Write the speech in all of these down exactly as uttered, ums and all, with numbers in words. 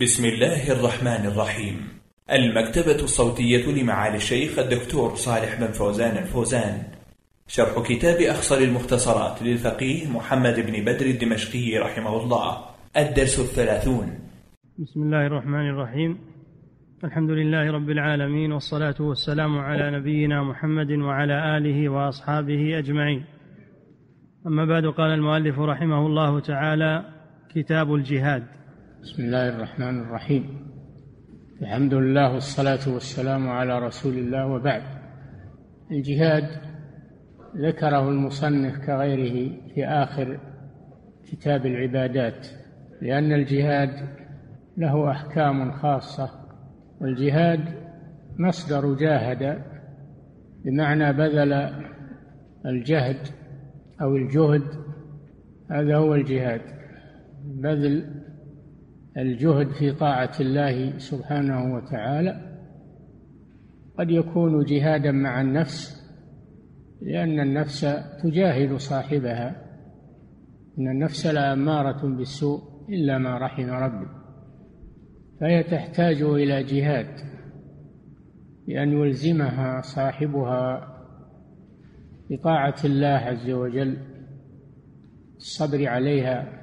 بسم الله الرحمن الرحيم. المكتبة الصوتية لمعالي الشيخ الدكتور صالح بن فوزان الفوزان، شرح كتاب أخصر المختصرات للفقيه محمد بن بدر الدمشقي رحمه الله، الدرس الثلاثون. بسم الله الرحمن الرحيم. الحمد لله رب العالمين، والصلاة والسلام على نبينا محمد وعلى آله وأصحابه أجمعين. أما بعد، قال المؤلف رحمه الله تعالى: كتاب الجهاد. بسم الله الرحمن الرحيم. الحمد لله والصلاة والسلام على رسول الله، وبعد. الجهاد ذكره المصنف كغيره في آخر كتاب العبادات، لأن الجهاد له أحكام خاصة. والجهاد مصدر جاهد، بمعنى بذل الجهد أو الجهد، هذا هو الجهاد، بذل الجهد في طاعة الله سبحانه وتعالى. قد يكون جهادا مع النفس، لأن النفس تجاهد صاحبها، إن النفس لأمارة بالسوء إلا ما رحم ربي، فهي تحتاج إلى جهاد بأن يلزمها صاحبها بطاعة الله عز وجل، الصبر عليها،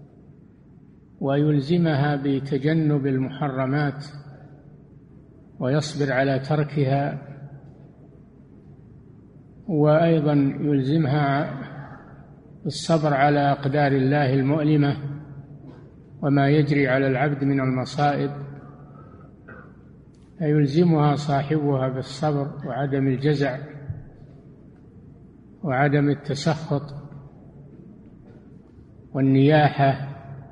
ويلزمها بتجنب المحرمات ويصبر على تركها، وأيضا يلزمها الصبر على أقدار الله المؤلمة وما يجري على العبد من المصائب، فيلزمها صاحبها بالصبر وعدم الجزع وعدم التسخط والنياحة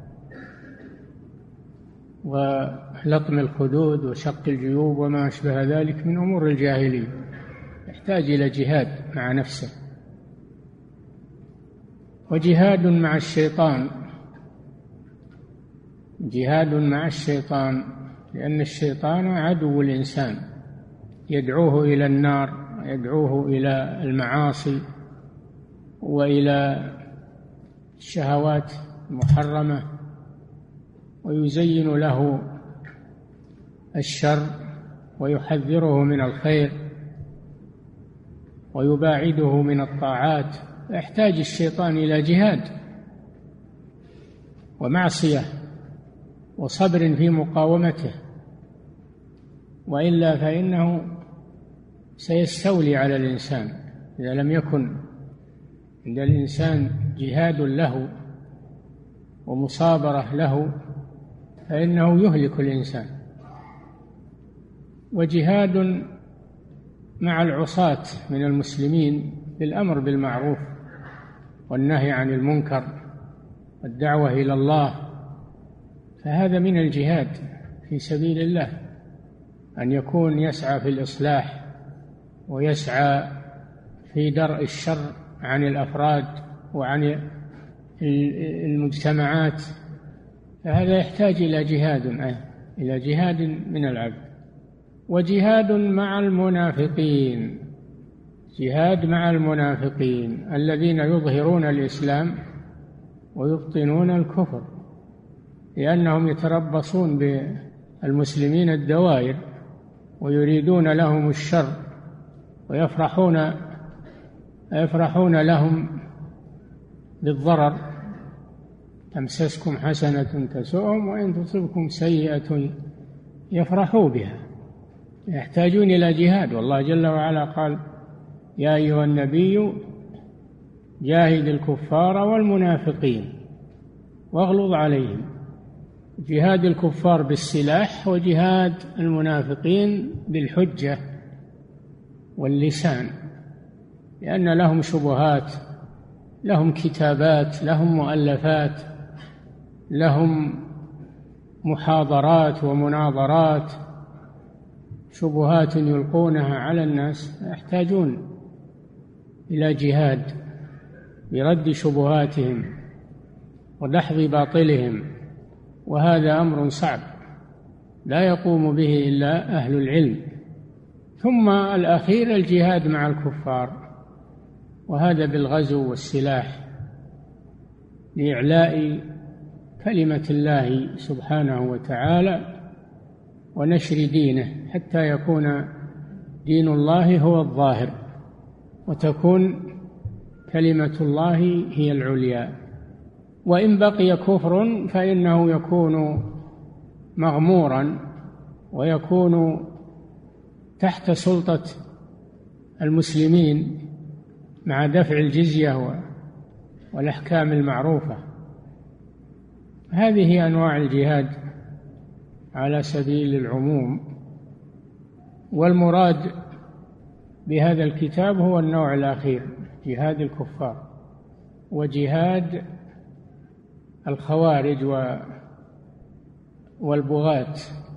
ولطم الخدود وشق الجيوب وما أشبه ذلك من أمور الجاهلية. يحتاج إلى جهاد مع نفسه، وجهاد مع الشيطان، جهاد مع الشيطان، لأن الشيطان عدو الإنسان، يدعوه إلى النار، يدعوه إلى المعاصي وإلى الشهوات المحرمة، ويزين له الشر ويحذره من الخير ويباعده من الطاعات. يحتاج الشيطان إلى جهاد ومعصية وصبر في مقاومته، وإلا فإنه سيستولي على الإنسان. إذا لم يكن عند الإنسان جهاد له ومصابرة له فإنه يهلك الإنسان. وجهاد مع العصاة من المسلمين بالأمر بالمعروف والنهي عن المنكر والدعوة إلى الله، فهذا من الجهاد في سبيل الله، أن يكون يسعى في الإصلاح ويسعى في درء الشر عن الأفراد وعن المجتمعات، فهذا يحتاج إلى جهاد، إلى جهاد من العبد. وجهاد مع المنافقين، جهاد مع المنافقين الذين يظهرون الإسلام ويبطنون الكفر، لأنهم يتربصون بالمسلمين الدوائر ويريدون لهم الشر ويفرحون يفرحون لهم بالضرر. تمسسكم حسنة تسؤهم وإن تصبكم سيئة يفرحوا بها. يحتاجون إلى جهاد، والله جل وعلا قال: يا أيها النبي جاهد الكفار والمنافقين واغلظ عليهم. جهاد الكفار بالسلاح، وجهاد المنافقين بالحجة واللسان، لأن لهم شبهات، لهم كتابات، لهم مؤلفات، لهم محاضرات ومناظرات، شبهات يلقونها على الناس، يحتاجون إلى جهاد برد شبهاتهم ودحض باطلهم، وهذا أمر صعب لا يقوم به إلا أهل العلم. ثم الأخير الجهاد مع الكفار، وهذا بالغزو والسلاح لإعلاء كلمة الله سبحانه وتعالى ونشر دينه حتى يكون دين الله هو الظاهر وتكون كلمة الله هي العليا. وإن بقي كفر فإنه يكون مغمورا ويكون تحت سلطة المسلمين مع دفع الجزية والأحكام المعروفة. هذه أنواع الجهاد على سبيل العموم، والمراد بهذا الكتاب هو النوع الأخير، جهاد الكفار وجهاد الخوارج والبغاة.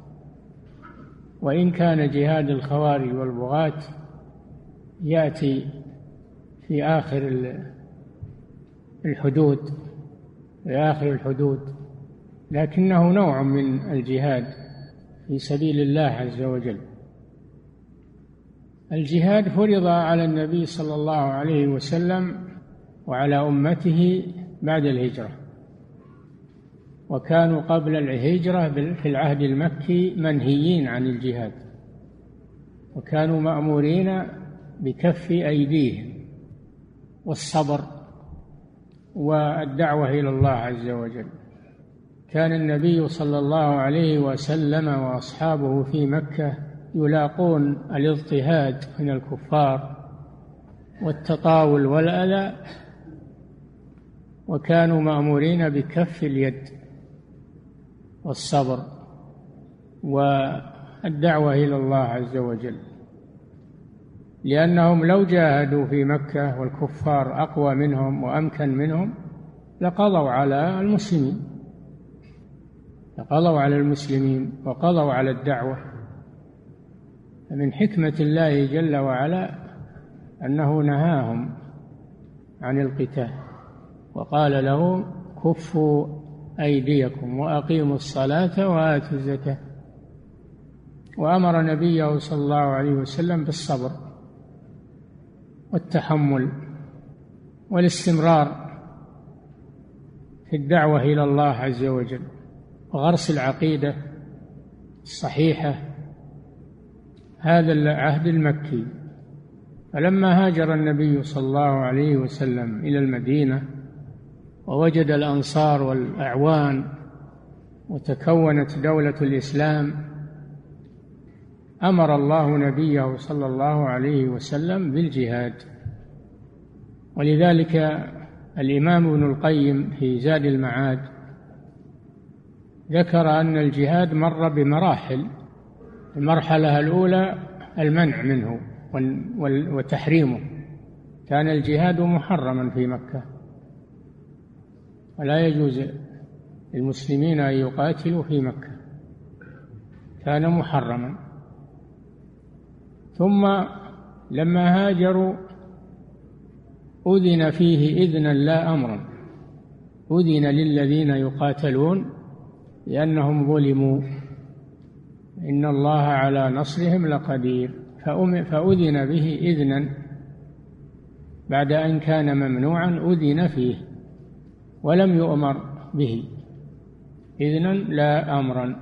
وإن كان جهاد الخوارج والبغاة يأتي في آخر الحدود في آخر الحدود لكنه نوع من الجهاد في سبيل الله عز وجل. الجهاد فرض على النبي صلى الله عليه وسلم وعلى أمته بعد الهجرة، وكانوا قبل الهجرة في العهد المكي منهيين عن الجهاد، وكانوا مأمورين بكف أيديهم والصبر والدعوة إلى الله عز وجل. كان النبي صلى الله عليه وسلم وأصحابه في مكة يلاقون الاضطهاد من الكفار والتطاول والأذى، وكانوا مأمورين بكف اليد والصبر والدعوة إلى الله عز وجل، لأنهم لو جاهدوا في مكة والكفار أقوى منهم وأمكن منهم لقضوا على المسلمين لقضوا على المسلمين وقضوا على الدعوة. فمن حكمة الله جل وعلا أنه نهاهم عن القتال وقال لهم كفوا أيديكم وأقيموا الصلاة وآتوا الزكاة، وأمر نبيه صلى الله عليه وسلم بالصبر والتحمل والاستمرار في الدعوة إلى الله عز وجل وغرس العقيدة الصحيحة. هذا العهد المكي. فلما هاجر النبي صلى الله عليه وسلم إلى المدينة ووجد الأنصار والأعوان وتكونت دولة الإسلام، أمر الله نبيه صلى الله عليه وسلم بالجهاد. ولذلك الإمام ابن القيم في زاد المعاد ذكر أن الجهاد مر بمراحل. المرحلة الأولى المنع منه وتحريمه، كان الجهاد محرما في مكة ولا يجوز للمسلمين أن يقاتلوا في مكة، كان محرما. ثم لما هاجروا أذن فيه إذنا لا أمرا، أذن للذين يقاتلون لأنهم ظلموا، إن الله على نصرهم لقدير، فأذن به إذنا بعد أن كان ممنوعا، أذن فيه ولم يؤمر به، إذنا لا أمرا.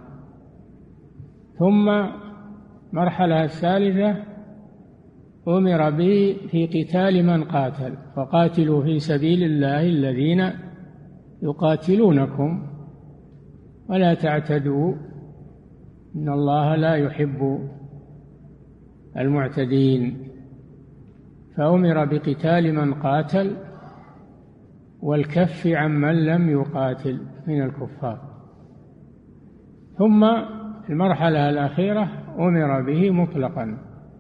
ثم مرحلة الثالثة أمر به في قتال من قاتل، فقاتلوا في سبيل الله الذين يقاتلونكم ولا تعتدوا إن الله لا يحب المعتدين. فأمر بقتال من قاتل والكف عمن لم يقاتل من الكفار. ثم المرحلة الأخيرة أمر به مطلقا،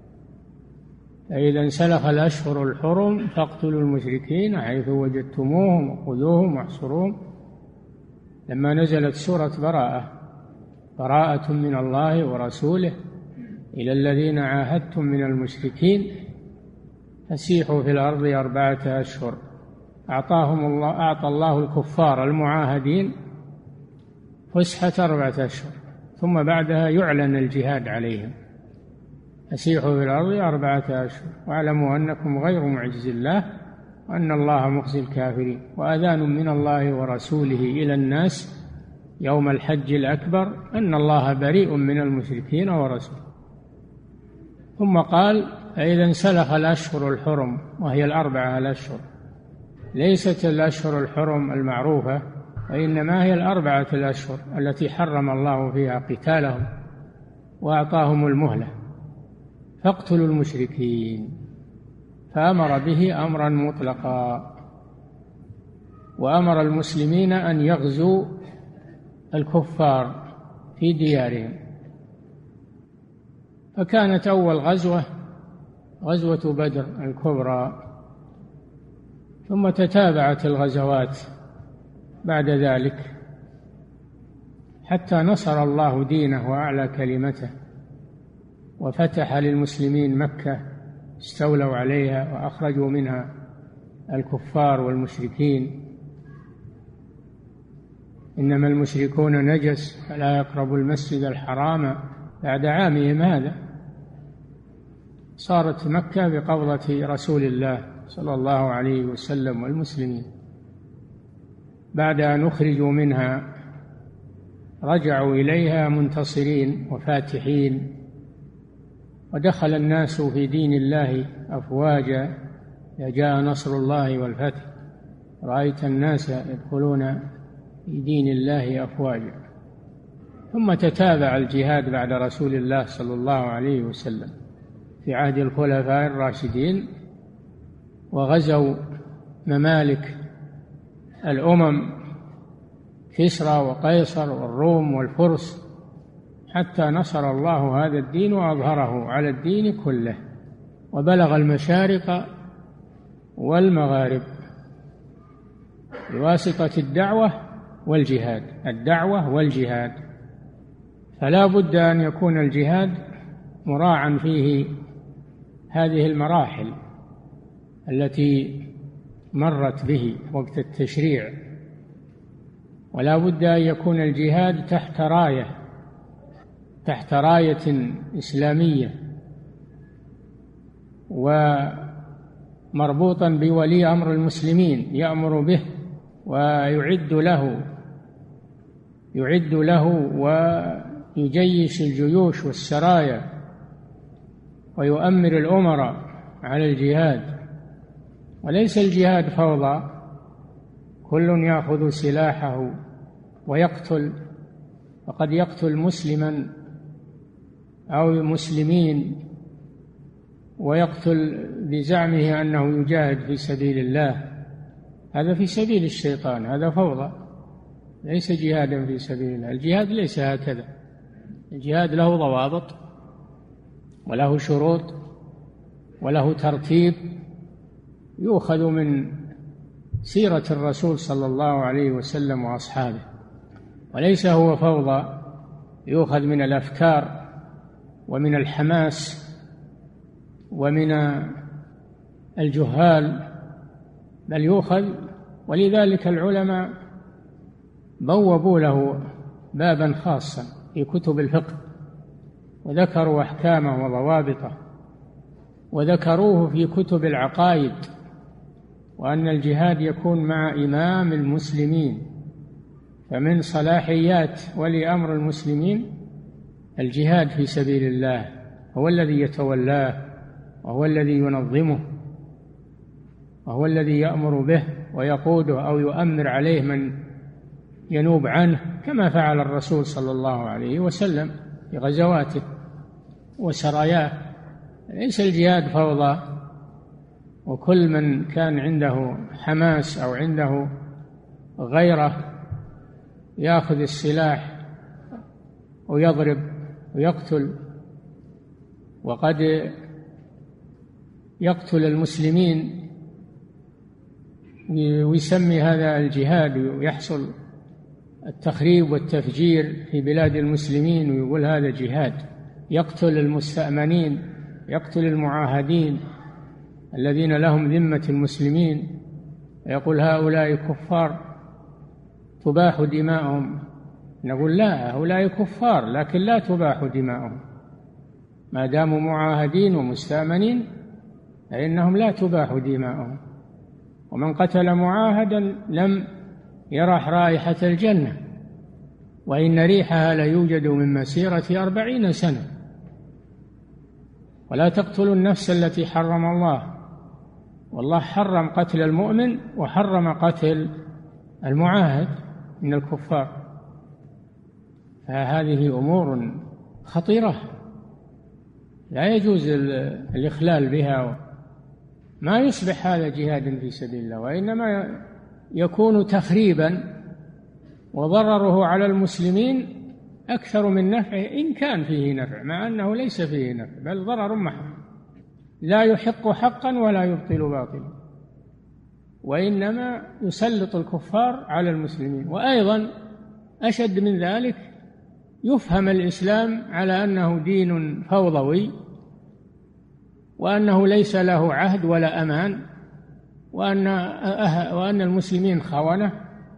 فإذا انسلخ الأشهر الحرم فاقتلوا المشركين حيث وجدتموهم وخذوهم واحصروهم. لما نزلت سورة براءة، براءة من الله ورسوله إلى الذين عاهدتم من المشركين فسيحوا في الأرض أربعة أشهر، أعطاهم الله أعطى الله الكفار المعاهدين فسحة أربعة أشهر، ثم بعدها يعلن الجهاد عليهم. فسيحوا في الأرض أربعة أشهر واعلموا أنكم غير معجز الله وأن الله مخزي الكافرين، وأذان من الله ورسوله إلى الناس يوم الحج الأكبر أن الله بريء من المشركين ورسوله. ثم قال: فإذا انسلخ الأشهر الحرم، وهي الأربعة الأشهر، ليست الأشهر الحرم المعروفة، وإنما هي الأربعة الأشهر التي حرم الله فيها قتالهم وأعطاهم المهلة، فاقتلوا المشركين. فأمر به أمرا مطلقا، وأمر المسلمين أن يغزوا الكفار في ديارهم. فكانت أول غزوة غزوة بدر الكبرى، ثم تتابعت الغزوات بعد ذلك حتى نصر الله دينه وأعلى كلمته، وفتح للمسلمين مكة، استولوا عليها وأخرجوا منها الكفار والمشركين. إنما المشركون نجس فلا يقربوا المسجد الحرام بعد عامهم هذا. صارت مكة بقبضة رسول الله صلى الله عليه وسلم والمسلمين. بعد أن أخرجوا منها رجعوا إليها منتصرين وفاتحين، ودخل الناس في دين الله أفواجا. إذا جاء نصر الله والفتح رأيت الناس يدخلون في دين الله أفواجا. ثم تتابع الجهاد بعد رسول الله صلى الله عليه وسلم في عهد الخلفاء الراشدين، وغزوا ممالك الأمم كسرى وقيصر والروم والفرس، حتى نصر الله هذا الدين وأظهره على الدين كله، وبلغ المشارق والمغارب بواسطة الدعوة والجهاد. الدعوة والجهاد، فلا بد أن يكون الجهاد مراعا فيه هذه المراحل التي مرت به وقت التشريع، ولا بد أن يكون الجهاد تحت راية تحت راية إسلامية، ومربوطا بولي أمر المسلمين يأمر به ويعد له يعد له ويجيش الجيوش والسرايا ويؤمر الأمراء على الجهاد. وليس الجهاد فوضى، كل يأخذ سلاحه ويقتل، وقد يقتل مسلما أو مسلمين ويقتل بزعمه أنه يجاهد في سبيل الله. هذا في سبيل الشيطان، هذا فوضى، ليس جهادا في سبيل الله. الجهاد ليس هكذا، الجهاد له ضوابط وله شروط وله ترتيب، يؤخذ من سيرة الرسول صلى الله عليه وسلم وأصحابه، وليس هو فوضى يؤخذ من الأفكار ومن الحماس ومن الجهال، بل يؤخذ. ولذلك العلماء بوبوا له بابا خاصا في كتب الفقه، وذكروا أحكامه وضوابطه، وذكروه في كتب العقائد، وأن الجهاد يكون مع إمام المسلمين. فمن صلاحيات ولي أمر المسلمين الجهاد في سبيل الله، هو الذي يتولاه وهو الذي ينظمه وهو الذي يأمر به ويقوده أو يؤمر عليه من ينوب عنه، كما فعل الرسول صلى الله عليه وسلم في غزواته وسراياه. ليس الجهاد فوضى، وكل من كان عنده حماس أو عنده غيره يأخذ السلاح ويضرب ويقتل، وقد يقتل المسلمين ويسمي هذا الجهاد، ويحصل التخريب والتفجير في بلاد المسلمين ويقول هذا جهاد. يقتل المستأمنين، يقتل المعاهدين الذين لهم ذمة المسلمين، ويقول هؤلاء كفار تباح دماؤهم. نقول لا، هؤلاء كفار لكن لا تباح دماؤهم، ما داموا معاهدين ومستأمنين فإنهم لا تباح دماؤهم. ومن قتل معاهدا لم يرح رائحة الجنة، وإن ريحها ليوجد من مسيرة أربعين سنة. ولا تقتلوا النفس التي حرم الله، والله حرم قتل المؤمن وحرم قتل المعاهد من الكفار. فهذه أمور خطيرة لا يجوز الإخلال بها. ما يصبح هذا جهاد في سبيل الله، وإنما يكون تخريبا وضرره على المسلمين أكثر من نفعه، إن كان فيه نفع، مع أنه ليس فيه نفع بل ضرر محض، لا يحق حقا ولا يبطل باطلا، وإنما يسلط الكفار على المسلمين. وأيضا أشد من ذلك، يفهم الإسلام على أنه دين فوضوي، وأنه ليس له عهد ولا أمان، وأن وأن المسلمين خونة،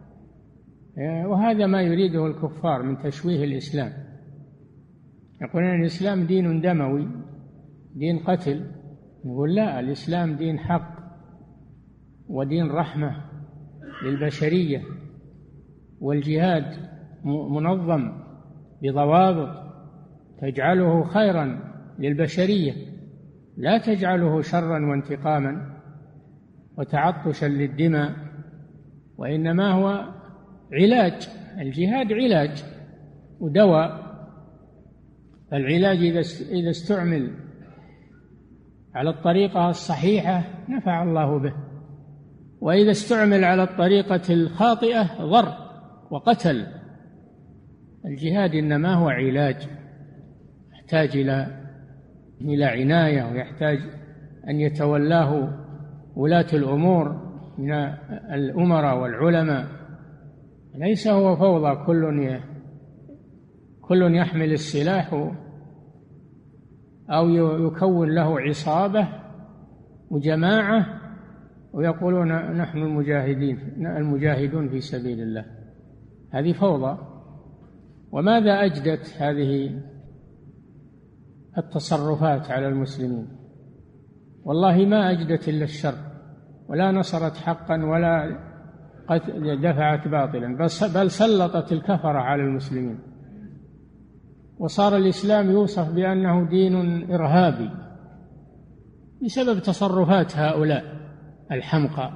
وهذا ما يريده الكفار من تشويه الإسلام. يقولون الإسلام دين دموي، دين قتل. نقول لا، الإسلام دين حق ودين رحمة للبشرية، والجهاد منظم بضوابط تجعله خيرا للبشرية، لا تجعله شرا وانتقاما وتعطشا للدماء، وإنما هو علاج. الجهاد علاج ودواء. العلاج إذا استعمل على الطريقة الصحيحة نفع الله به، وإذا استعمل على الطريقة الخاطئة ضر وقتل. الجهاد إنما هو علاج، يحتاج إلى إلى عناية، ويحتاج أن يتولاه ولاة الأمور من الأمراء والعلماء. ليس هو فوضى، كل كل يحمل السلاح أو يكون له عصابة وجماعة ويقولون نحن المجاهدين المجاهدون في سبيل الله. هذه فوضى. وماذا أجدت هذه التصرفات على المسلمين؟ والله ما أجدت إلا الشر، ولا نصرت حقا ولا دفعت باطلا، بل سلطت الكفرة على المسلمين. وصار الإسلام يوصف بأنه دين إرهابي بسبب تصرفات هؤلاء الحمقى.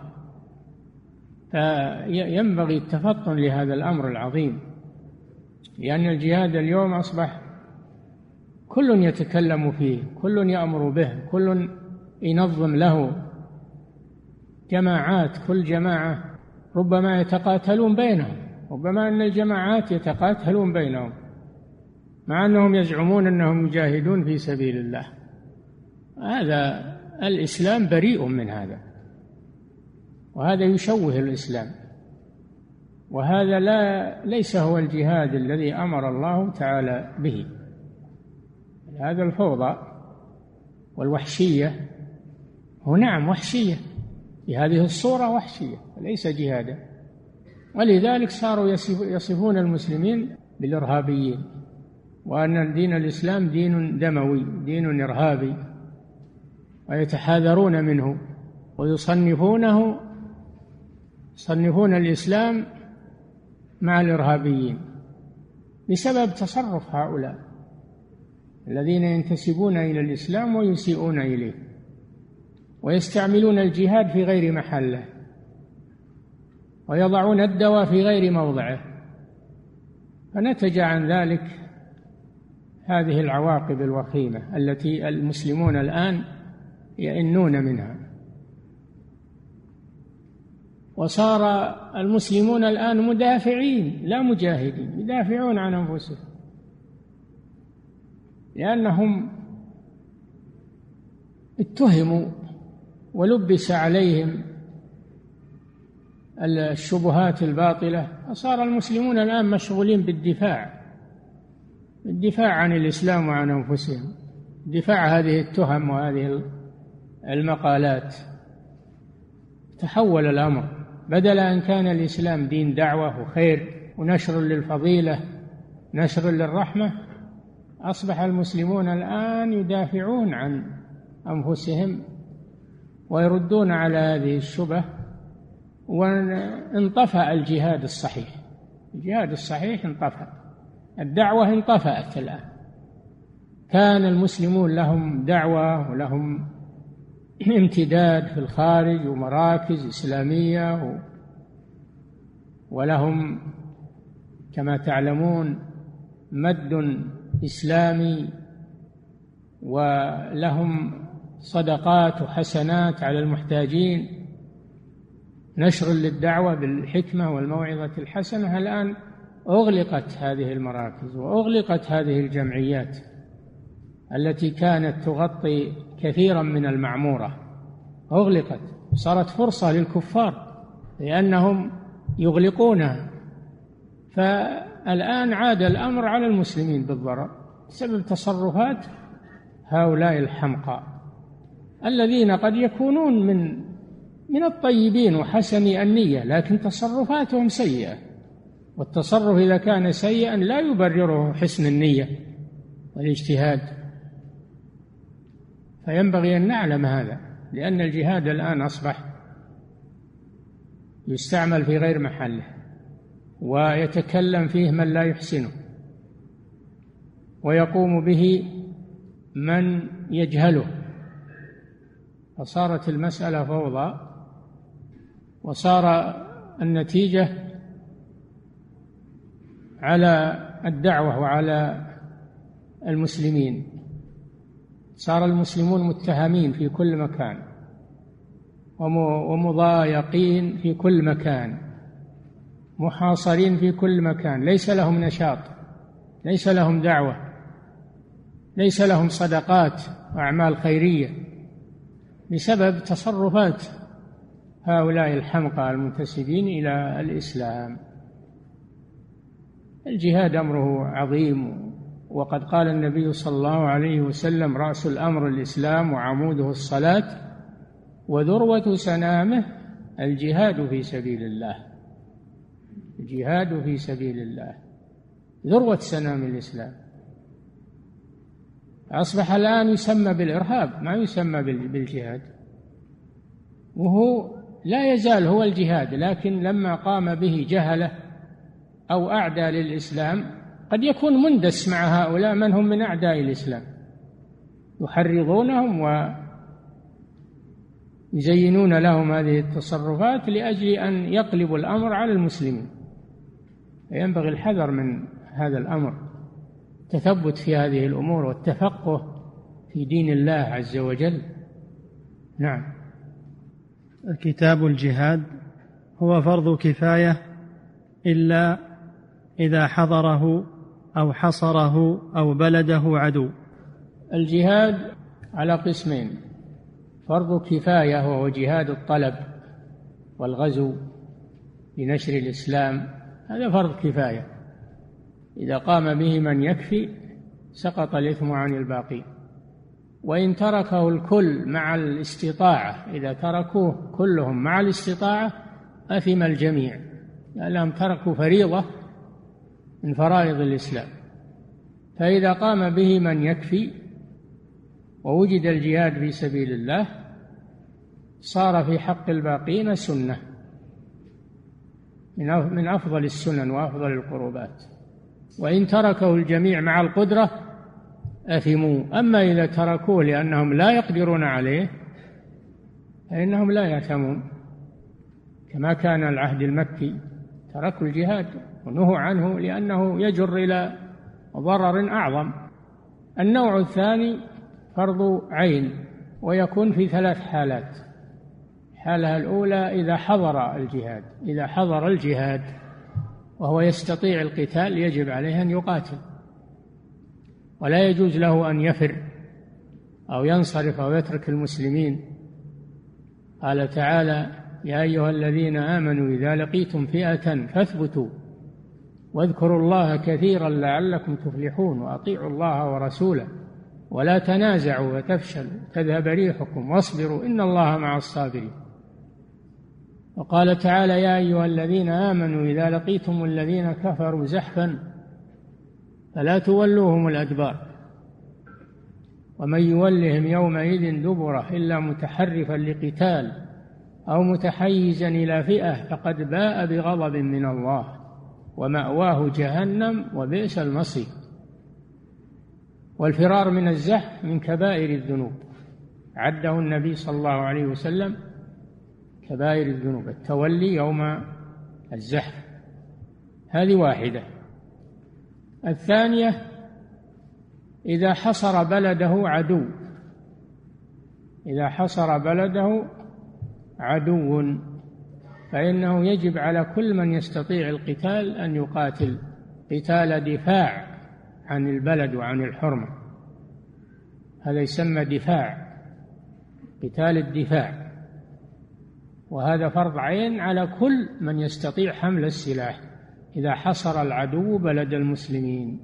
فينبغي التفطن لهذا الأمر العظيم، لأن الجهاد اليوم أصبح كل يتكلم فيه، كل يأمر به، كل ينظم له جماعات، كل جماعة ربما يتقاتلون بينهم، ربما أن الجماعات يتقاتلون بينهم مع أنهم يزعمون أنهم يجاهدون في سبيل الله. هذا الإسلام بريء من هذا، وهذا يشوه الإسلام، وهذا لا ليس هو الجهاد الذي أمر الله تعالى به. هذا الفوضى والوحشية، هو نعم وحشية بهذه الصورة، وحشية ليس جهادا. ولذلك صاروا يصفون المسلمين بالإرهابيين، وأن دين الإسلام دين دموي، دين إرهابي، ويتحاذرون منه ويصنفونه يصنفون الإسلام مع الإرهابيين بسبب تصرف هؤلاء الذين ينتسبون إلى الإسلام ويسيئون إليه، ويستعملون الجهاد في غير محله، ويضعون الدواء في غير موضعه. فنتج عن ذلك هذه العواقب الوخيمة التي المسلمون الآن يئنون منها. وصار المسلمون الآن مدافعين لا مجاهدين، يدافعون عن أنفسهم، لأنهم اتهموا ولبس عليهم الشبهات الباطلة، فصار المسلمون الآن مشغولين بالدفاع الدفاع عن الإسلام وعن أنفسهم، دفاع هذه التهم وهذه المقالات. تحول الأمر، بدل أن كان الإسلام دين دعوة وخير ونشر للفضيلة، نشر للرحمة، أصبح المسلمون الآن يدافعون عن أنفسهم ويردون على هذه الشبه، وانطفأ الجهاد الصحيح، الجهاد الصحيح انطفأ، الدعوة انطفأت الآن. كان المسلمون لهم دعوة ولهم امتداد في الخارج ومراكز إسلامية، ولهم كما تعلمون مد إسلامي، ولهم صدقات وحسنات على المحتاجين، نشر للدعوة بالحكمة والموعظة الحسنة. الآن أغلقت هذه المراكز وأغلقت هذه الجمعيات التي كانت تغطي كثيرا من المعمورة، أغلقت، صارت فرصة للكفار لأنهم يغلقونها. فالآن عاد الأمر على المسلمين بالضرر بسبب تصرفات هؤلاء الحمقى الذين قد يكونون من من الطيبين وحسن النية، لكن تصرفاتهم سيئة، والتصرف إذا كان سيئا لا يبرره حسن النية والاجتهاد. فينبغي أن نعلم هذا، لأن الجهاد الآن أصبح يستعمل في غير محله، ويتكلم فيه من لا يحسنه، ويقوم به من يجهله، فصارت المسألة فوضى، وصار النتيجة على الدعوة وعلى المسلمين. صار المسلمون متهمين في كل مكان ومضايقين في كل مكان، محاصرين في كل مكان، ليس لهم نشاط، ليس لهم دعوة، ليس لهم صدقات وأعمال خيرية بسبب تصرفات هؤلاء الحمقى المنتسبين إلى الإسلام. الجهاد أمره عظيم، وقد قال النبي صلى الله عليه وسلم: رأس الأمر الإسلام وعموده الصلاة وذروة سنامه الجهاد في سبيل الله. الجهاد في سبيل الله ذروة سنام الإسلام. أصبح الآن يسمى بالإرهاب، ما يسمى بالجهاد، وهو لا يزال هو الجهاد، لكن لما قام به جهلة أو أعداء للإسلام قد يكون مندس مع هؤلاء من هم من أعداء الإسلام، يحرضونهم ويزينون لهم هذه التصرفات لأجل أن يقلبوا الأمر على المسلمين. فينبغي الحذر من هذا الأمر، التثبت في هذه الأمور والتفقه في دين الله عز وجل. نعم. كتاب الجهاد هو فرض كفاية إلا إذا حضره أو حصره أو بلده عدو. الجهاد على قسمين: فرض كفاية وهو جهاد الطلب والغزو لنشر الإسلام، هذا فرض كفاية، إذا قام به من يكفي سقط الإثم عن الباقي. وإن تركه الكل مع الاستطاعة، إذا تركوه كلهم مع الاستطاعة أثم الجميع، لأنهم تركوا فريضة من فرائض الإسلام. فإذا قام به من يكفي ووجد الجهاد في سبيل الله صار في حق الباقين سنة من أفضل السنن وأفضل القربات. وإن تركه الجميع مع القدرة أثموا. أما إذا تركوه لأنهم لا يقدرون عليه فإنهم لا يأثمون، كما كان العهد المكي، تركوا الجهاد ونهوا عنه لأنه يجر إلى ضرر أعظم. النوع الثاني فرض عين، ويكون في ثلاث حالات: الحالة الأولى إذا حضر الجهاد، إذا حضر الجهاد وهو يستطيع القتال يجب عليه أن يقاتل، ولا يجوز له أن يفر أو ينصرف أو يترك المسلمين. قال تعالى: يا أيها الذين آمنوا إذا لقيتم فئة فاثبتوا واذكروا الله كثيرا لعلكم تفلحون وأطيعوا الله ورسوله ولا تنازعوا فتفشلوا تذهب ريحكم واصبروا إن الله مع الصابرين. وقال تعالى: يا أيها الذين آمنوا إذا لقيتم الذين كفروا زحفا فلا تولوهم الأدبار ومن يولهم يومئذ دبره إلا متحرفا لقتال أو متحيزا إلى فئة فقد باء بغضب من الله ومأواه جهنم وبئس المصير. والفرار من الزحف من كبائر الذنوب، عده النبي صلى الله عليه وسلم كبائر الذنوب التولي يوم الزحف. هذه واحدة. الثانية إذا حصر بلده عدو، إذا حصر بلده عدو فإنه يجب على كل من يستطيع القتال أن يقاتل قتال دفاع عن البلد وعن الحرمة، هذا يسمى دفاع، قتال الدفاع، وهذا فرض عين على كل من يستطيع حمل السلاح إذا حصر العدو بلد المسلمين.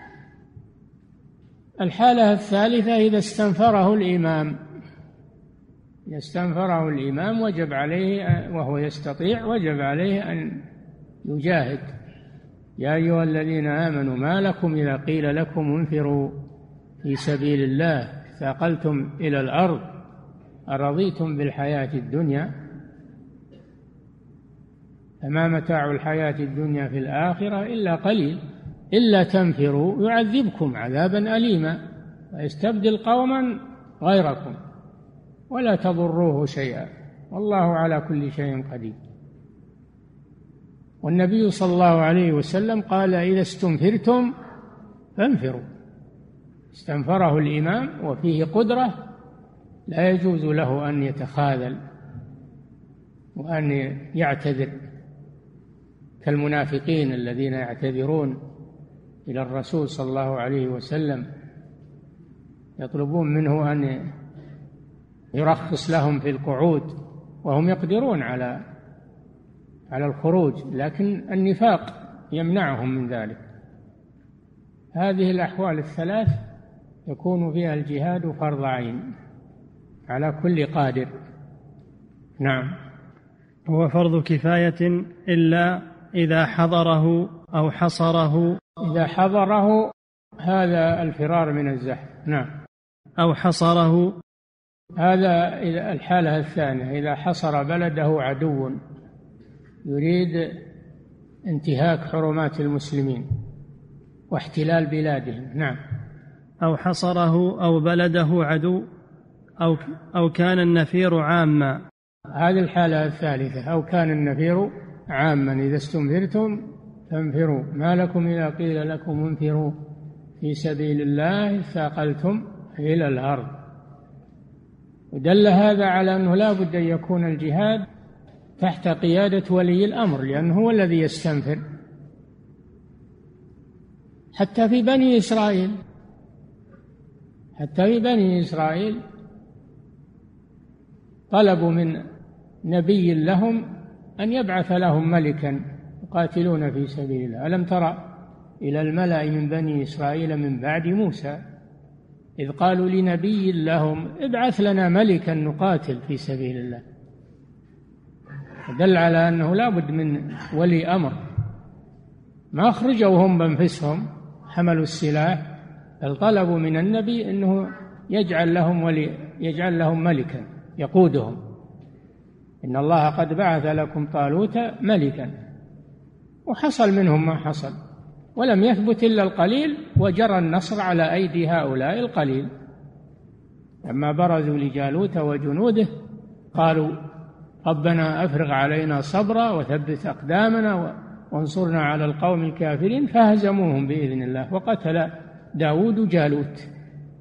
الحالة الثالثة إذا استنفره الإمام، إذا استنفره الإمام وجب عليه وهو يستطيع وجب عليه أن يجاهد. يا أيها الذين آمنوا ما لكم إذا قيل لكم انفروا في سبيل الله ثاقلتم إلى الأرض أرضيتم بالحياة الدنيا فما متاع الحياة الدنيا في الآخرة إلا قليل إلا تنفروا يعذبكم عذابا أليما ويستبدل قوما غيركم ولا تضروه شيئا والله على كل شيء قدير. والنبي صلى الله عليه وسلم قال إذا استنفرتم فانفروا. استنفره الإمام وفيه قدرة لا يجوز له أن يتخاذل وأن يعتذر كالمنافقين الذين يعتذرون إلى الرسول صلى الله عليه وسلم يطلبون منه أن يرخص لهم في القعود وهم يقدرون على على الخروج لكن النفاق يمنعهم من ذلك. هذه الأحوال الثلاث يكون فيها الجهاد فرض عين على كل قادر. نعم. هو فرض كفاية إلا إذا حضره أو حصره. إذا حضره هذا الفرار من الزحف. نعم. أو حصره هذا الحالة الثانية إذا حصر بلده عدو يريد انتهاك حرمات المسلمين واحتلال بلادهم. نعم. أو حصره أو بلده عدو أو أو كان النفير عاما. هذه الحالة الثالثة أو كان النفير عاما إذا استنفرتم فانفروا ما لكم إذا قيل لكم انفروا في سبيل الله ثاقلتم إلى الأرض. ودل هذا على أنه لا بد أن يكون الجهاد تحت قيادة ولي الأمر لأنه هو الذي يستنفر. حتى في بني إسرائيل حتى في بني إسرائيل طلبوا من نبي لهم أن يبعث لهم ملكا يقاتلون في سبيل الله. ألم ترى إلى الملأ من بني إسرائيل من بعد موسى إذ قالوا لنبي لهم ابعث لنا ملكا نقاتل في سبيل الله. دل على أنه لا بد من ولي أمر. ما أخرجوا هم بأنفسهم حملوا السلاح بل طلبوا من النبي أنه يجعل لهم ولي يجعل لهم ملكا يقودهم. إن الله قد بعث لكم طالوت ملكا. وحصل منهم ما حصل ولم يثبت إلا القليل وجرى النصر على أيدي هؤلاء القليل. لما برزوا لجالوت وجنوده قالوا ربنا أفرغ علينا صبرا وثبت أقدامنا وانصرنا على القوم الكافرين فهزموهم بإذن الله وقتل داود جالوت.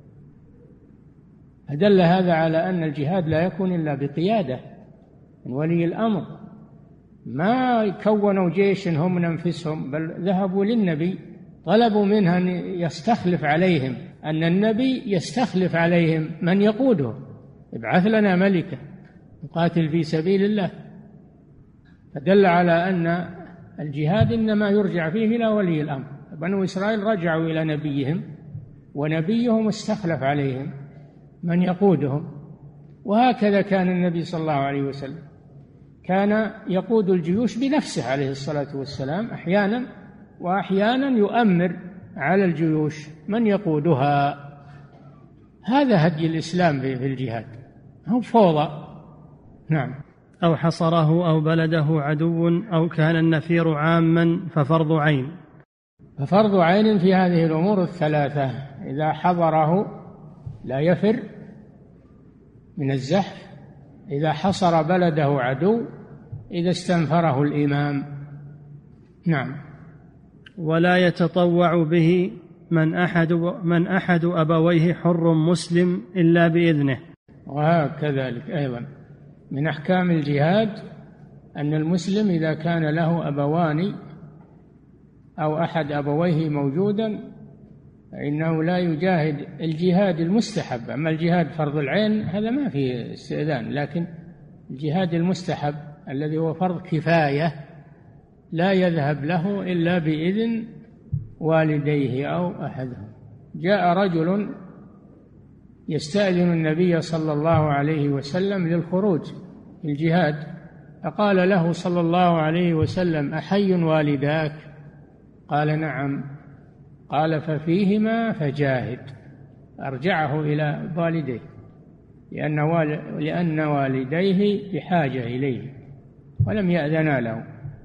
فدل هذا على أن الجهاد لا يكون إلا بقيادة من ولي الأمر. ما كونوا جيش هم من أنفسهم بل ذهبوا للنبي طلبوا منه أن يستخلف عليهم أن النبي يستخلف عليهم من يقوده ابعث لنا ملكا يقاتل في سبيل الله. فدل على أن الجهاد إنما يرجع فيه إلى ولي الأمر. بنو إسرائيل رجعوا إلى نبيهم ونبيهم استخلف عليهم من يقودهم. وهكذا كان النبي صلى الله عليه وسلم كان يقود الجيوش بنفسه عليه الصلاة والسلام أحيانا وأحيانا يؤمر على الجيوش من يقودها. هذا هدي الإسلام في الجهاد هو فوضى. نعم. أو حصره أو بلده عدو أو كان النفير عاما ففرض عين. ففرض عين في هذه الأمور الثلاثة: إذا حضره لا يفر من الزحف، إذا حصر بلده عدو، إذا استنفره الإمام. نعم. ولا يتطوع به من أحد, من أحد أبويه حر مسلم إلا بإذنه. وكذلك أيضا من أحكام الجهاد أن المسلم إذا كان له أبوان أو أحد أبويه موجودا فإنه لا يجاهد الجهاد المستحب. أما الجهاد فرض العين هذا ما فيه استئذان، لكن الجهاد المستحب الذي هو فرض كفاية لا يذهب له إلا بإذن والديه أو أحدهم. جاء رجل يستأذن النبي صلى الله عليه وسلم للخروج في الجهاد، فقال له صلى الله عليه وسلم: أحي والداك؟ قال: نعم. قال: ففيهما فجاهد. أرجعه إلى والديه لأن, وال... لأن والديه بحاجة إليه ولم يأذنا له،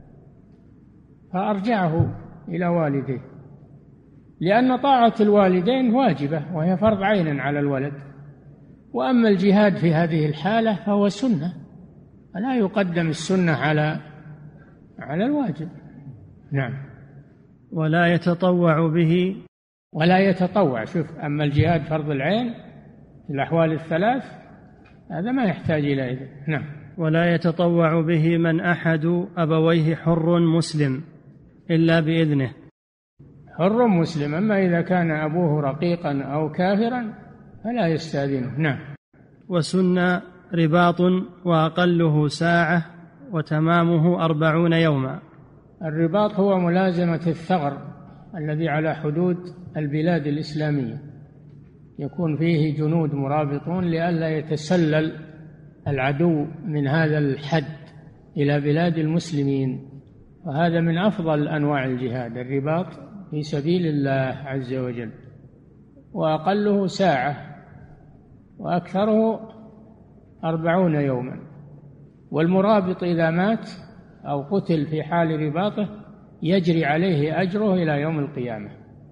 فأرجعه إلى والديه، لأن طاعة الوالدين واجبة وهي فرض عين على الولد. وأما الجهاد في هذه الحالة فهو سنة، فلا يقدم السنة على على الواجب. نعم. ولا يتطوع به ولا يتطوع. شوف، أما الجهاد فرض العين في الأحوال الثلاث هذا ما يحتاج إلى إذن. نعم. ولا يتطوع به من أحد أبويه حر مسلم إلا بإذنه. حر مسلم، أما إذا كان أبوه رقيقا أو كافرا فلا يستأذنه. نعم. وسن رباط وأقله ساعة وتمامه أربعون يوما. الرباط هو ملازمة الثغر الذي على حدود البلاد الإسلامية، يكون فيه جنود مرابطون لئلا يتسلل العدو من هذا الحد إلى بلاد المسلمين، وهذا من أفضل أنواع الجهاد، الرباط في سبيل الله عز وجل. وأقله ساعة وأكثره أربعون يوما. والمرابط إذا مات أو قتل في حال رباطه يجري عليه أجره إلى يوم القيامة،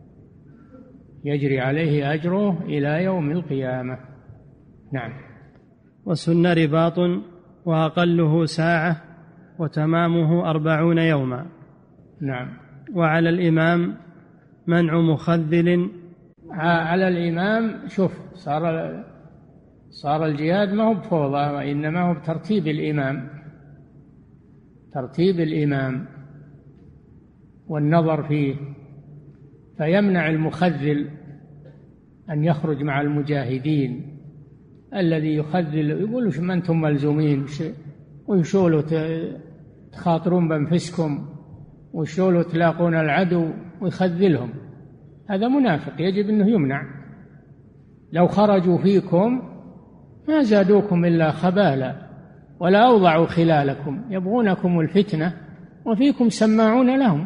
يجري عليه أجره إلى يوم القيامة. نعم. وسن رباط وأقله ساعة وتمامه أربعون يوما. نعم. وعلى الإمام منع مخذل. على الإمام، شوف، صار صار الجهاد ما هو بفوضى، وإنما هو بترتيب الإمام، ترتيب الإمام والنظر فيه، فيمنع المخذل أن يخرج مع المجاهدين. الذي يخذل يقول: ما أنتم ملزومين، ويشولوا تخاطرون بأنفسكم، وشولوا تلاقون العدو، ويخذلهم. هذا منافق، يجب أنه يمنع. لو خرجوا فيكم ما زادوكم إلا خبالا ولا أوضعوا خلالكم، يبغونكم الفتنة وفيكم سماعون لهم،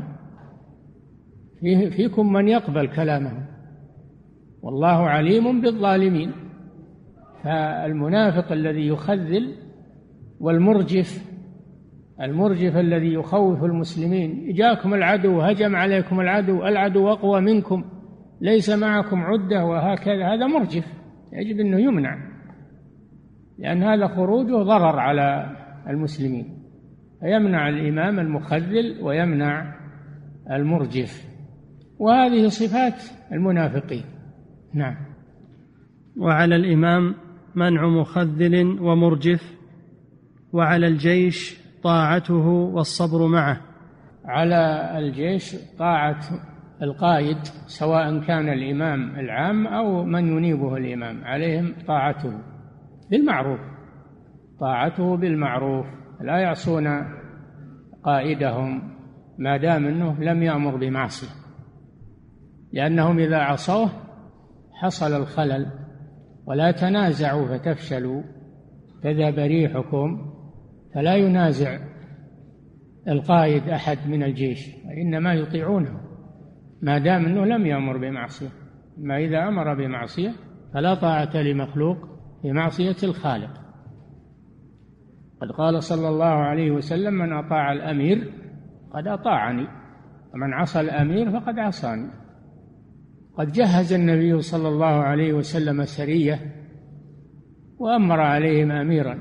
فيكم من يقبل كلامهم، والله عليم بالظالمين. فالمنافق الذي يخذل والمرجف، المرجف الذي يخوف المسلمين: جاءكم العدو، هجم عليكم العدو، العدو أقوى منكم، ليس معكم عدة، وهكذا، هذا مرجف، يجب أنه يمنع، لأن هذا خروجه ضرر على المسلمين. فيمنع الإمام المخذل ويمنع المرجف، وهذه صفات المنافقين. نعم. وعلى الإمام منع مخذل ومرجف. وعلى الجيش طاعته والصبر معه. على الجيش طاعة القائد، سواء كان الإمام العام أو من ينيبه الإمام، عليهم طاعته بالمعروف، طاعته بالمعروف، لا يعصون قائدهم ما دام أنه لم يأمر بمعصية، لأنهم إذا عصوه حصل الخلل. ولا تنازعوا فتفشلوا تذهب ريحكم. فلا ينازع القائد أحد من الجيش، وإنما يطيعونه ما دام أنه لم يأمر بمعصية. ما إذا أمر بمعصية فلا طاعة لمخلوق في معصية الخالق. قد قال صلى الله عليه وسلم: من أطاع الأمير قد أطاعني، ومن عصى الأمير فقد عصاني. قد جهز النبي صلى الله عليه وسلم سرية وأمر عليهم أميرا،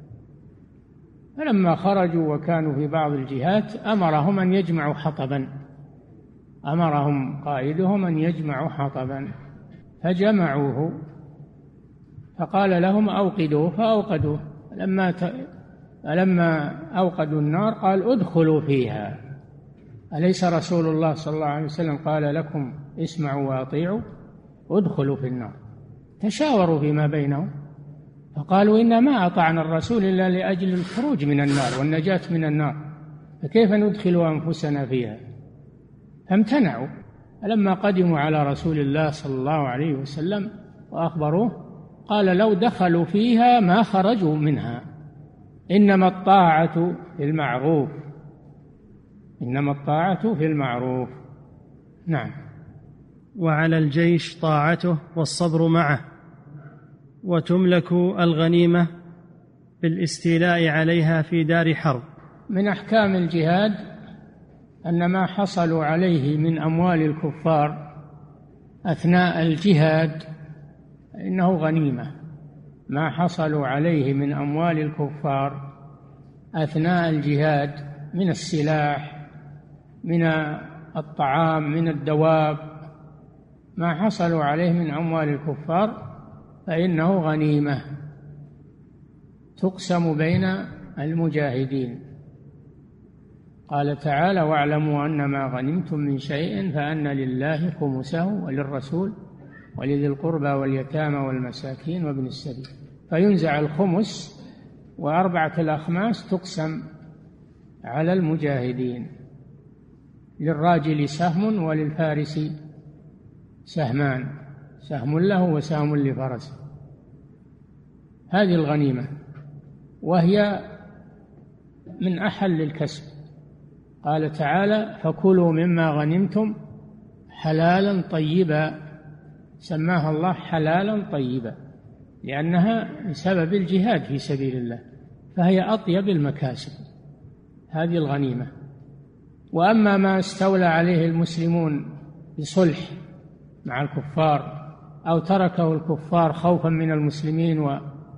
فلما خرجوا وكانوا في بعض الجهات أمرهم أن يجمعوا حطبا، أمرهم قائدهم أن يجمعوا حطبا، فجمعوه، فقال لهم: أوقدوه، فأوقدوه. لما ت... لما أوقدوا النار قال: ادخلوا فيها. أليس رسول الله صلى الله عليه وسلم قال لكم: اسمعوا وأطيعوا؟ ادخلوا في النار. تشاوروا فيما بينهم فقالوا: إنا ما أطعنا الرسول إلا لأجل الخروج من النار والنجاة من النار، فكيف ندخل أنفسنا فيها؟ فامتنعوا. فلما قدموا على رسول الله صلى الله عليه وسلم وأخبروه قال: لو دخلوا فيها ما خرجوا منها، إنما الطاعة في المعروف، إنما الطاعة في المعروف. نعم. وعلى الجيش طاعته والصبر معه، وتملك الغنيمة بالاستيلاء عليها في دار حرب. من أحكام الجهاد أن ما حصلوا عليه من أموال الكفار أثناء الجهاد إنه غنيمة. ما حصلوا عليه من أموال الكفار أثناء الجهاد من السلاح، من الطعام، من الدواب، ما حصلوا عليه من أموال الكفار فإنه غنيمة تقسم بين المجاهدين. قال تعالى: واعلموا أن ما غنمتم من شيء فأن لله خمسه وللرسول ولذي القربى واليتامى والمساكين وابن السبيل. فينزع الخمس وأربعة الأخماس تقسم على المجاهدين، للراجل سهم وللفارس سهمان، سهم له وسهم لفرسه. هذه الغنيمة، وهي من أحل الكسب. قال تعالى: فكلوا مما غنمتم حلالا طيبا، سماها الله حلالا طيبا لأنها بسبب الجهاد في سبيل الله، فهي أطيب المكاسب هذه الغنيمة. وأما ما استولى عليه المسلمون بصلح مع الكفار أو تركه الكفار خوفا من المسلمين و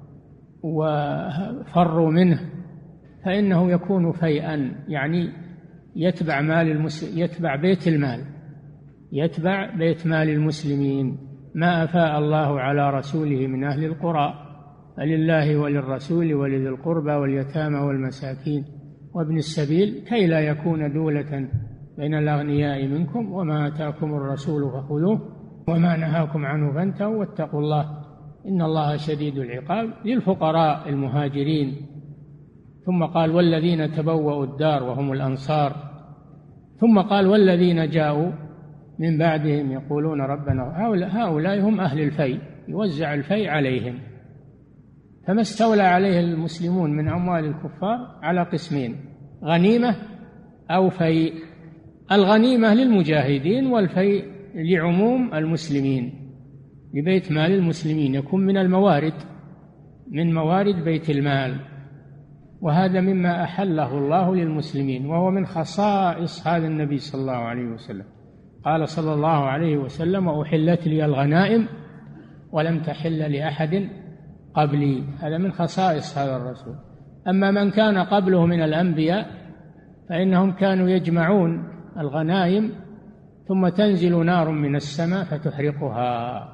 وفروا منه فإنه يكون فيئا، يعني يتبع مال المسلم، يتبع بيت المال، يتبع بيت مال المسلمين. ما أفاء الله على رسوله من أهل القرى فلله وللرسول ولذي القربى واليتامى والمساكين وابن السبيل كي لا يكون دولة بين الأغنياء منكم، وما آتاكم الرسول فخذوه وما نهاكم عنه فانتهوا واتقوا الله إن الله شديد العقاب. للفقراء المهاجرين. ثم قال: والذين تبوأوا الدار وهم الأنصار. ثم قال: والذين جاءوا من بعدهم يقولون ربنا. هؤلاء هم أهل الفيء، يوزع الفيء عليهم. فما استولى عليه المسلمون من أموال الكفار على قسمين: غنيمة أو فيء. الغنيمة للمجاهدين والفيء لعموم المسلمين، لبيت مال المسلمين، يكون من الموارد، من موارد بيت المال. وهذا مما أحله الله للمسلمين، وهو من خصائص هذا النبي صلى الله عليه وسلم. قال صلى الله عليه وسلم: وأحلت لي الغنائم ولم تحل لأحد قبلي. هذا من خصائص هذا الرسول. أما من كان قبله من الأنبياء فإنهم كانوا يجمعون الغنائم ثم تنزل نار من السماء فتحرقها،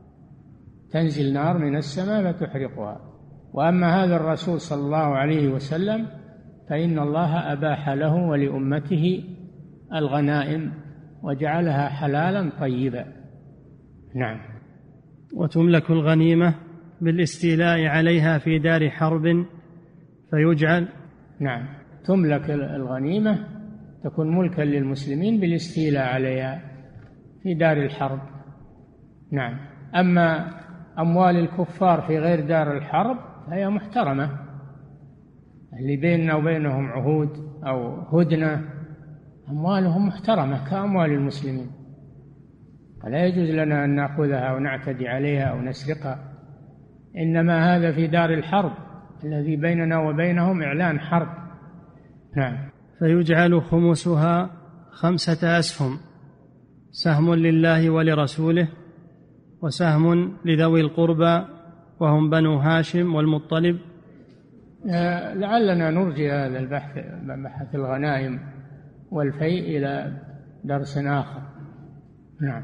تنزل نار من السماء فتحرقها. وأما هذا الرسول صلى الله عليه وسلم فإن الله أباح له ولأمته الغنائم وجعلها حلالا طيبا. نعم. وتملك الغنيمة بالاستيلاء عليها في دار حرب فيجعل. نعم، تملك الغنيمة، تكون ملكا للمسلمين بالاستيلاء عليها في دار الحرب. نعم. أما أموال الكفار في غير دار الحرب فهي محترمة، اللي بيننا وبينهم عهود أو هدنة أموالهم محترمة كأموال المسلمين، ولا يجوز لنا أن نأخذها ونعتدي عليها أو نسرقها. إنما هذا في دار الحرب الذي بيننا وبينهم إعلان حرب. نعم. فيجعل خمسها خمسة أسهم، سهم لله ولرسوله، وسهم لذوي القربى وهم بنو هاشم والمطلب. لعلنا نرجع هذا البحث بحث الغنائم والفيء إلى درس آخر. نعم.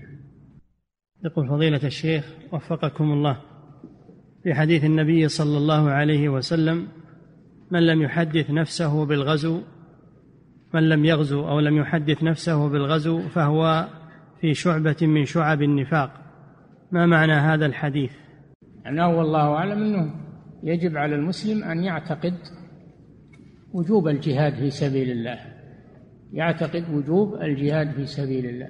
يقول فضيلة الشيخ وفقكم الله، في حديث النبي صلى الله عليه وسلم: من لم يحدث نفسه بالغزو من لم يغزو أو لم يحدث نفسه بالغزو فهو في شعبة من شعب النفاق. ما معنى هذا الحديث؟ أنا والله أعلم أنه يجب على المسلم أن يعتقد وجوب الجهاد في سبيل الله، يعتقد وجوب الجهاد في سبيل الله،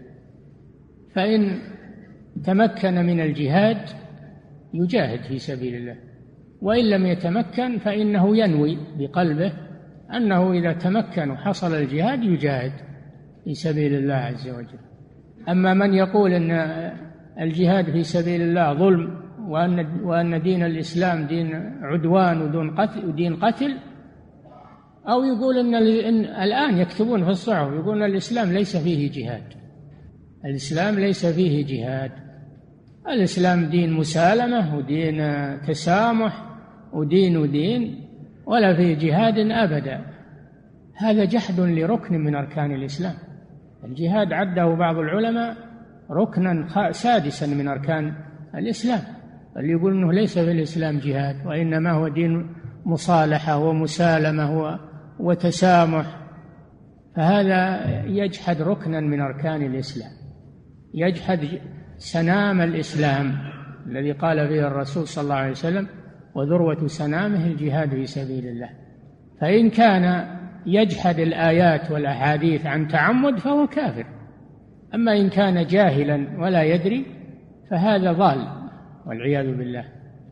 فإن تمكن من الجهاد يجاهد في سبيل الله، وإن لم يتمكن فإنه ينوي بقلبه أنه إذا تمكن وحصل الجهاد يجاهد في سبيل الله عز وجل. أما من يقول أن الجهاد في سبيل الله ظلم وأن وأن دين الإسلام دين عدوان ودين قتل ودين قتل، أو يقول أن الآن يكتبون في الصحف يقولون الإسلام ليس فيه جهاد، الإسلام ليس فيه جهاد، الإسلام دين مسالمة ودين تسامح ودين ودين ولا فيه جهاد أبدا. هذا جحد لركن من أركان الإسلام. الجهاد عده بعض العلماء ركنا سادسا من أركان الإسلام، اللي يقول أنه ليس في الإسلام جهاد وإنما هو دين مصالحة ومسالمة وتسامح، فهذا يجحد ركنا من أركان الإسلام، يجحد سنام الإسلام الذي قال فيه الرسول صلى الله عليه وسلم: وذروة سنامه الجهاد في سبيل الله. فإن كان يجحد الآيات والأحاديث عن تعمد فهو كافر، أما إن كان جاهلا ولا يدري فهذا ضال والعياذ بالله.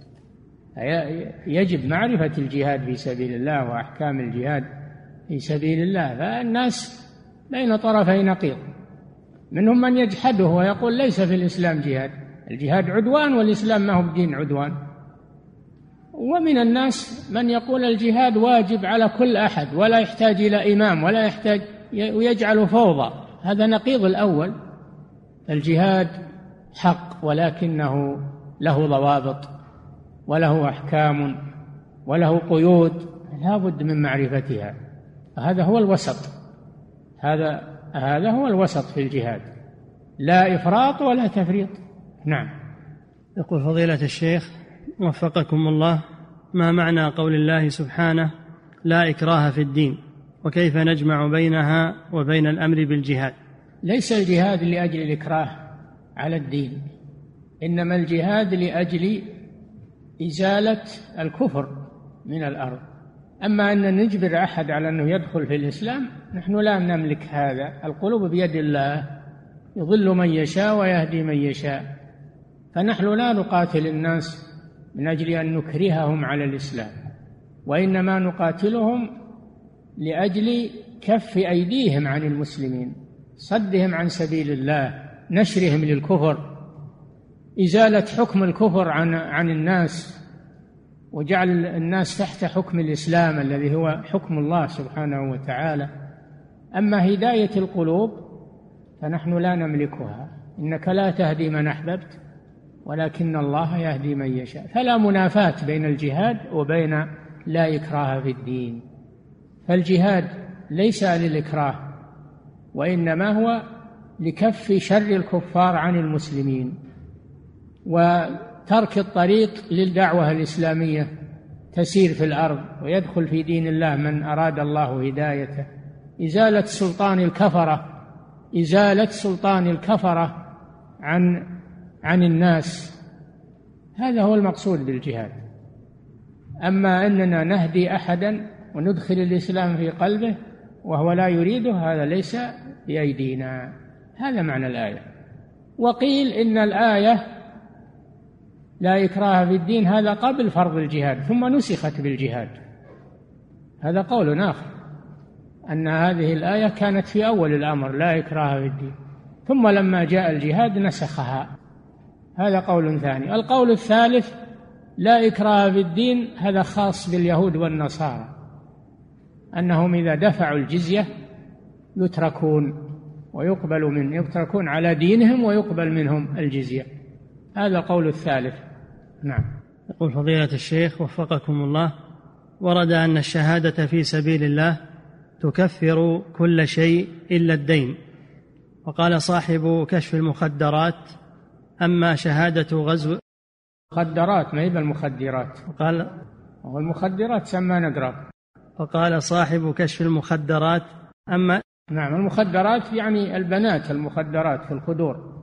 يجب معرفة الجهاد في سبيل الله وأحكام الجهاد في سبيل الله، فالناس بين طرفي نقيض، منهم من يجحده ويقول ليس في الإسلام جهاد، الجهاد عدوان والإسلام ما هو بدين عدوان، ومن الناس من يقول الجهاد واجب على كل أحد ولا يحتاج إلى إمام ولا يحتاج ويجعل فوضى. هذا نقيض الأول. الجهاد حق ولكنه له ضوابط وله أحكام وله قيود لا بد من معرفتها. هذا هو الوسط، هذا هذا هو الوسط في الجهاد، لا إفراط ولا تفريط. نعم. يقول فضيلة الشيخ وفقكم الله: ما معنى قول الله سبحانه: لا إكراه في الدين، وكيف نجمع بينها وبين الأمر بالجهاد؟ ليس الجهاد لأجل الإكراه على الدين، إنما الجهاد لأجل إزالة الكفر من الأرض. أما أن نجبر أحد على أنه يدخل في الإسلام نحن لا نملك هذا، القلوب بيد الله، يضل من يشاء ويهدي من يشاء، فنحن لا نقاتل الناس من أجل أن نكرههم على الإسلام، وإنما نقاتلهم لأجل كف أيديهم عن المسلمين، صدهم عن سبيل الله، نشرهم للكفر، إزالة حكم الكفر عن عن الناس، وجعل الناس تحت حكم الإسلام الذي هو حكم الله سبحانه وتعالى. أما هداية القلوب فنحن لا نملكها، إنك لا تهدي من أحببت ولكن الله يهدي من يشاء. فلا منافاة بين الجهاد وبين لا إكراه في الدين، فالجهاد ليس للإكراه وإنما هو لكف شر الكفار عن المسلمين وترك الطريق للدعوة الإسلامية تسير في الأرض ويدخل في دين الله من أراد الله هدايته، إزالة سلطان الكفرة، إزالة سلطان الكفرة عن عن الناس، هذا هو المقصود بالجهاد. أما أننا نهدي أحدا وندخل الإسلام في قلبه وهو لا يريده، هذا ليس بأيدينا. هذا معنى الآية. وقيل إن الآية لا إكراه في الدين هذا قبل فرض الجهاد ثم نسخت بالجهاد، هذا قول آخر، أن هذه الآية كانت في أول الأمر لا إكراه في الدين، ثم لما جاء الجهاد نسخها، هذا قول ثاني. القول الثالث لا إكراه في الدين هذا خاص باليهود والنصارى، أنهم إذا دفعوا الجزية يتركون ويقبل من يتركون على دينهم ويقبل منهم الجزية. هذا القول الثالث. نعم. يقول فضيلة الشيخ وفقكم الله: ورد أن الشهادة في سبيل الله تكفر كل شيء إلا الدين، وقال صاحب كشف المخدرات: أما شهادة غزو مخدرات ما هي بالمخدرات، وقال والمخدرات سمى نقرأ. وقال صاحب كشف المخدرات: أما نعم المخدرات يعني البنات، المخدرات في الخدور،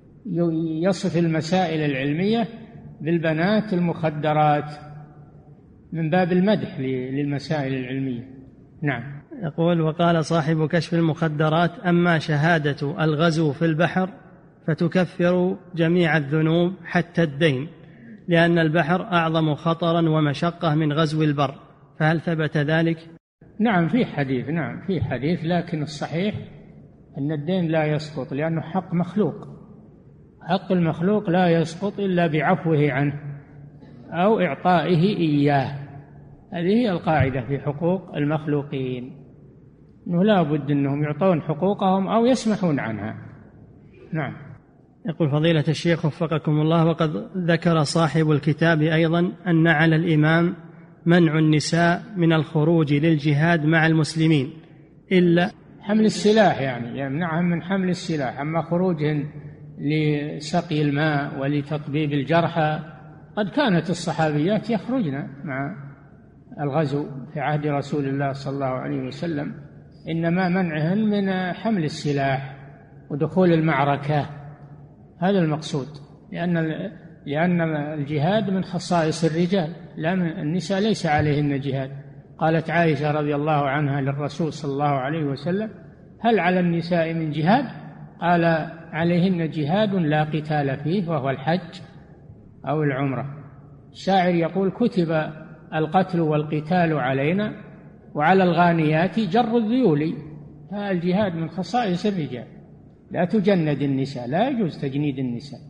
يصف المسائل العلمية بالبنات المخدرات من باب المدح للمسائل العلمية. نعم. يقول: وقال صاحب كشف المخدرات: أما شهادة الغزو في البحر فتكفر جميع الذنوب حتى الدين، لأن البحر أعظم خطرا ومشقة من غزو البر، فهل ثبت ذلك؟ نعم في حديث، نعم في حديث، لكن الصحيح أن الدين لا يسقط، لأنه حق مخلوق، حق المخلوق لا يسقط إلا بعفوه عنه أو إعطائه إياه. هذه هي القاعدة في حقوق المخلوقين، أنه لا بد أنهم يعطون حقوقهم أو يسمحون عنها. نعم. يقول فضيلة الشيخ وفقكم الله: وقد ذكر صاحب الكتاب أيضا أن على الإمام منع النساء من الخروج للجهاد مع المسلمين إلا حمل السلاح، يعني يمنعهم من حمل السلاح، أما خروجهم لسقي الماء ولتطبيب الجرحى قد كانت الصحابيات يخرجن مع الغزو في عهد رسول الله صلى الله عليه وسلم، إنما منعهن من حمل السلاح ودخول المعركة، هذا المقصود، لأن لأن الجهاد من خصائص الرجال، لأن النساء ليس عليهن جهاد. قالت عائشة رضي الله عنها للرسول صلى الله عليه وسلم: هل على النساء من جهاد؟ قال: عليهن جهاد لا قتال فيه، وهو الحج أو العمرة. الشاعر يقول: كتب القتل والقتال علينا وعلى الغانيات جر الذيول. هذا الجهاد من خصائص الرجال، لا تجند النساء، لا يجوز تجنيد النساء،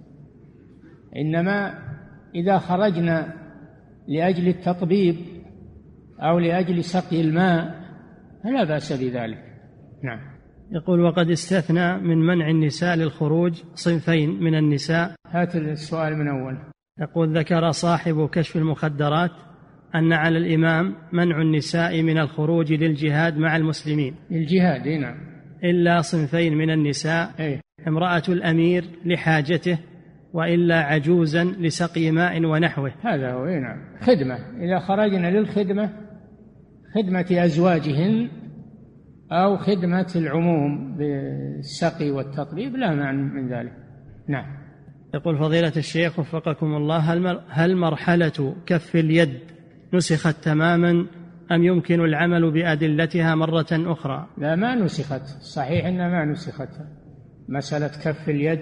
إنما إذا خرجنا لأجل التطبيب أو لأجل سقي الماء فلا بأس بذلك. نعم. يقول: وقد استثنى من منع النساء للخروج صنفين من النساء. هات السؤال من أول. يقول: ذكر صاحب كشف المخدرات أن على الإمام منع النساء من الخروج للجهاد مع المسلمين الجهاد. نعم. إلا صنفين من النساء: إيه؟ امرأة الأمير لحاجته، وإلا عجوزا لسقي ماء ونحوه. هذا هو. إيه؟ نعم. خدمة، إذا خرجنا للخدمة، خدمة أزواجهن أو خدمة العموم بالسقي والتطبيب، لا معنى من ذلك. نعم. يقول فضيلة الشيخ وفقكم الله: هل مرحلة كف اليد نسخت تماما أم يمكن العمل بأدلتها مرة أخرى؟ لا، ما نسخت، صحيح إنها ما نسخت. مسألة كف اليد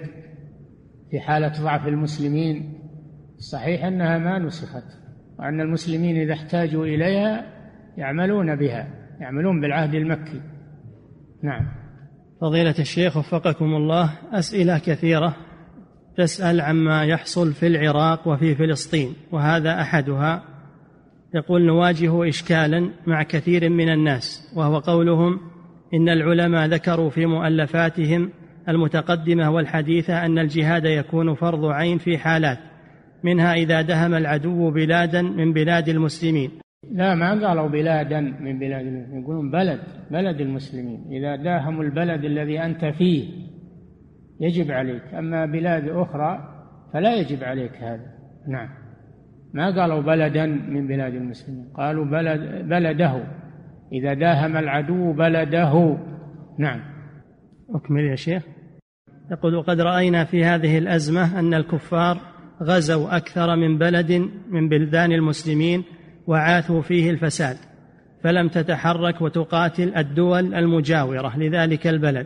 في حالة ضعف المسلمين صحيح أنها ما نسخت، وأن المسلمين إذا احتاجوا إليها يعملون بها، يعملون بالعهد المكي. نعم. فضيلة الشيخ وفقكم الله: أسئلة كثيرة تسأل عما يحصل في العراق وفي فلسطين، وهذا أحدها. يقول: نواجه إشكالا مع كثير من الناس، وهو قولهم إن العلماء ذكروا في مؤلفاتهم المتقدمة والحديثة أن الجهاد يكون فرض عين في حالات، منها إذا دهم العدو بلادا من بلاد المسلمين. لا، ما قالوا بلادا من بلاد المسلمين، يقولون بلد بلد المسلمين. إذا داهموا البلد الذي أنت فيه يجب عليك، أما بلاد أخرى فلا يجب عليك هذا. نعم. ما قالوا بلدا من بلاد المسلمين، قالوا بلد بلده، إذا داهم العدو بلده. نعم. أكمل يا شيخ. يقول: وقد رأينا في هذه الأزمة أن الكفار غزوا أكثر من بلد من بلدان المسلمين وعاثوا فيه الفساد، فلم تتحرك وتقاتل الدول المجاورة لذلك البلد،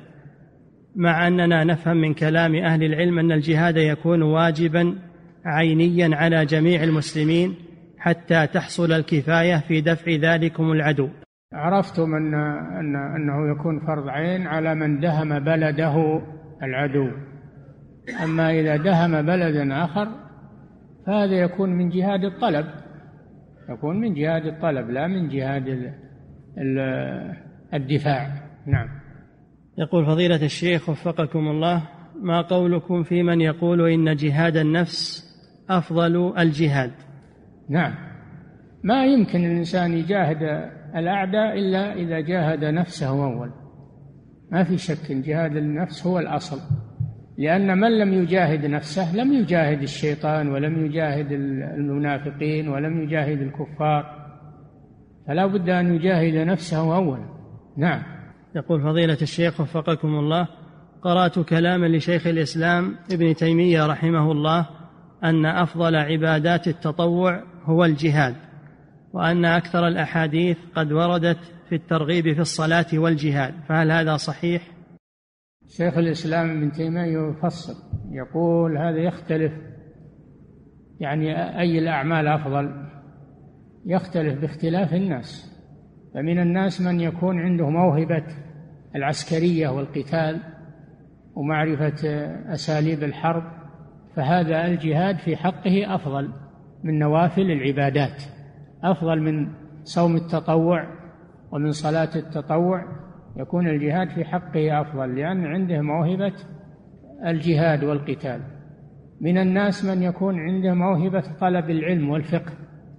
مع أننا نفهم من كلام أهل العلم أن الجهاد يكون واجبا عينيا على جميع المسلمين حتى تحصل الكفاية في دفع ذلكم العدو. عرفتم أن أن أنه يكون فرض عين على من دهم بلده العدو، أما إذا دهم بلدا آخر فهذا يكون من جهاد الطلب، يكون من جهاد الطلب لا من جهاد ال ال الدفاع. نعم. يقول فضيلة الشيخ وفقكم الله: ما قولكم في من يقول إن جهاد النفس أفضل الجهاد؟ نعم، ما يمكن الإنسان يجاهد الأعداء إلا إذا جاهد نفسه أول، ما في شك جهاد النفس هو الأصل، لأن من لم يجاهد نفسه لم يجاهد الشيطان ولم يجاهد المنافقين ولم يجاهد الكفار، فلا بد أن يجاهد نفسه أولا. نعم. يقول فضيلة الشيخ وفقكم الله: قرأت كلاما لشيخ الإسلام ابن تيمية رحمه الله أن أفضل عبادات التطوع هو الجهاد، وأن أكثر الأحاديث قد وردت في الترغيب في الصلاة والجهاد، فهل هذا صحيح؟ شيخ الإسلام ابن تيمية يفصل يقول هذا يختلف، يعني أي الأعمال أفضل يختلف باختلاف الناس، فمن الناس من يكون عنده موهبة العسكرية والقتال ومعرفة أساليب الحرب، فهذا الجهاد في حقه أفضل من نوافل العبادات، أفضل من صوم التطوع ومن صلاة التطوع، يكون الجهاد في حقه أفضل لأن عنده موهبة الجهاد والقتال. من الناس من يكون عنده موهبة طلب العلم والفقه،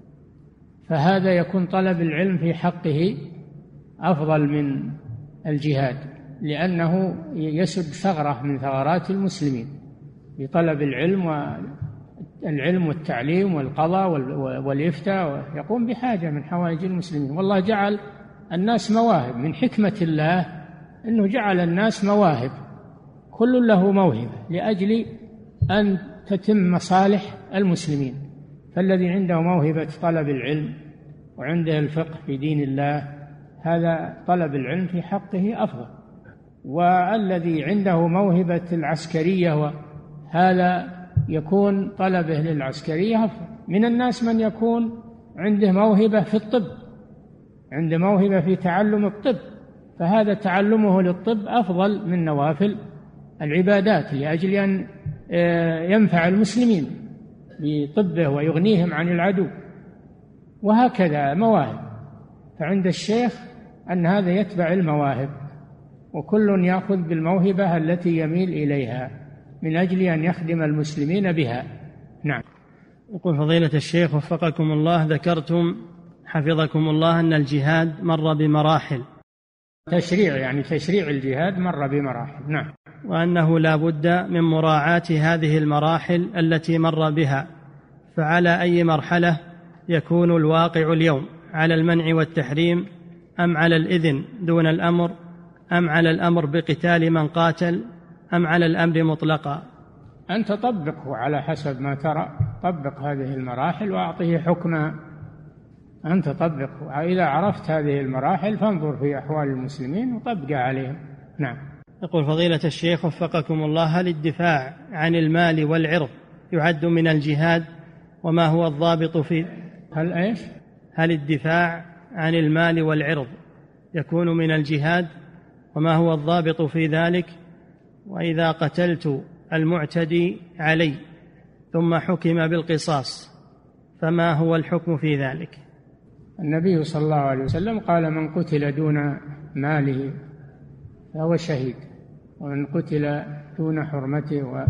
فهذا يكون طلب العلم في حقه أفضل من الجهاد، لأنه يسد ثغرة من ثغرات المسلمين بطلب العلم والعلم والتعليم والقضاء والإفتاء، يقوم بحاجة من حوائج المسلمين. والله جعل الناس مواهب، من حكمة الله أنه جعل الناس مواهب، كل له موهبة لأجل أن تتم مصالح المسلمين، فالذي عنده موهبة طلب العلم وعنده الفقه في دين الله هذا طلب العلم في حقه أفضل، والذي عنده موهبة العسكرية هذا يكون طلبه للعسكرية أفضل. من الناس من يكون عنده موهبة في الطب، عنده موهبة في تعلم الطب، فهذا تعلمه للطب أفضل من نوافل العبادات لأجل أن ينفع المسلمين بطبه ويغنيهم عن العدو، وهكذا مواهب. فعند الشيخ أن هذا يتبع المواهب، وكل يأخذ بالموهبة التي يميل إليها من أجل أن يخدم المسلمين بها. نعم. يقول فضيلة الشيخ وفقكم الله: ذكرتم حفظكم الله أن الجهاد مر بمراحل، تشريع يعني تشريع الجهاد مر بمراحل. نعم. وأنه لا بد من مراعاة هذه المراحل التي مر بها، فعلى أي مرحلة يكون الواقع اليوم؟ على المنع والتحريم، أم على الإذن دون الأمر، أم على الأمر بقتال من قاتل، أم على الأمر مطلقا؟ أنت طبقه على حسب ما ترى، طبق هذه المراحل وأعطيه حكمها، أنت طبقه. إذا عرفت هذه المراحل فانظر في أحوال المسلمين وطبق عليهم. نعم. يقول فضيلة الشيخ وفقكم الله: هل الدفاع عن المال والعرض يعد من الجهاد؟ وما هو الضابط في هل إيش؟ هل الدفاع عن المال والعرض يكون من الجهاد؟ وما هو الضابط في ذلك؟ وإذا قتلت المعتدي علي ثم حكم بالقصاص فما هو الحكم في ذلك؟ النبي صلى الله عليه وسلم قال: من قتل دون ماله فهو شهيد، ومن قتل دون حرمته و...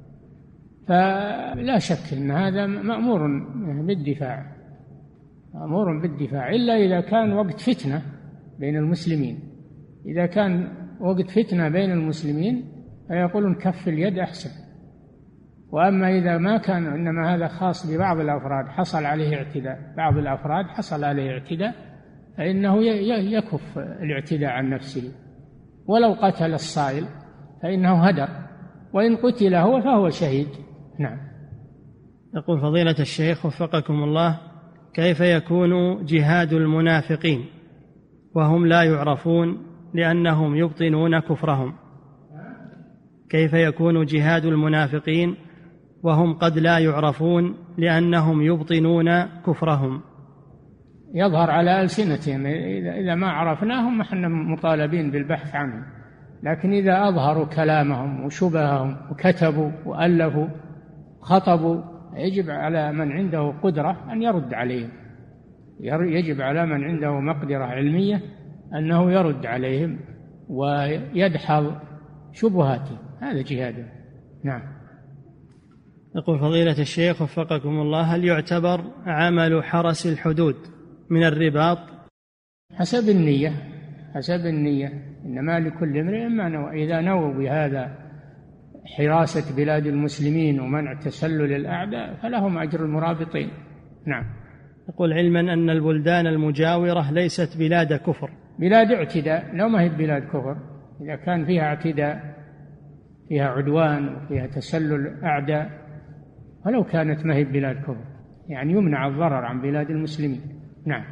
فلا شك أن هذا مأمور بالدفاع، مأمور بالدفاع، إلا إذا كان وقت فتنة بين المسلمين. إذا كان وقت فتنة بين المسلمين فيقولون كف اليد أحسن. وأما إذا ما كان، إنما هذا خاص ببعض الأفراد حصل عليه اعتداء، بعض الأفراد حصل عليه اعتداء، فإنه يكف الاعتداء عن نفسه، ولو قتل الصائل فإنه هدر، وإن قتل هو فهو شهيد. نعم. يقول فضيلة الشيخ وفقكم الله: كيف يكون جهاد المنافقين وهم لا يعرفون لأنهم يبطنون كفرهم؟ كيف يكون جهاد المنافقين وهم قد لا يعرفون لأنهم يبطنون كفرهم؟ يظهر على ألسنتهم، إذا ما عرفناهم نحن مطالبين بالبحث عنهم، لكن إذا أظهروا كلامهم وشبههم وكتبوا وألفوا خطبوا يجب على من عنده قدرة أن يرد عليهم، يجب على من عنده مقدرة علمية أنه يرد عليهم ويدحض شبهاتهم، هذا جهاده. نعم. يقول فضيلة الشيخ وفقكم الله: هل يعتبر عمل حرس الحدود من الرباط؟ حسب النية، حسب النية، إنما لكل امرئ ما نوى. إذا نووا بهذا حراسة بلاد المسلمين ومنع تسلل الأعداء فلهم أجر المرابطين. نعم. يقول: علما أن البلدان المجاورة ليست بلاد كفر. بلاد اعتداء، لو ما هي بلاد كفر، إذا كان فيها اعتداء، فيها عدوان وفيها تسلل أعداء، ولو كانت ما هي بلاد كفر، يعني يمنع الضرر عن بلاد المسلمين. نعم.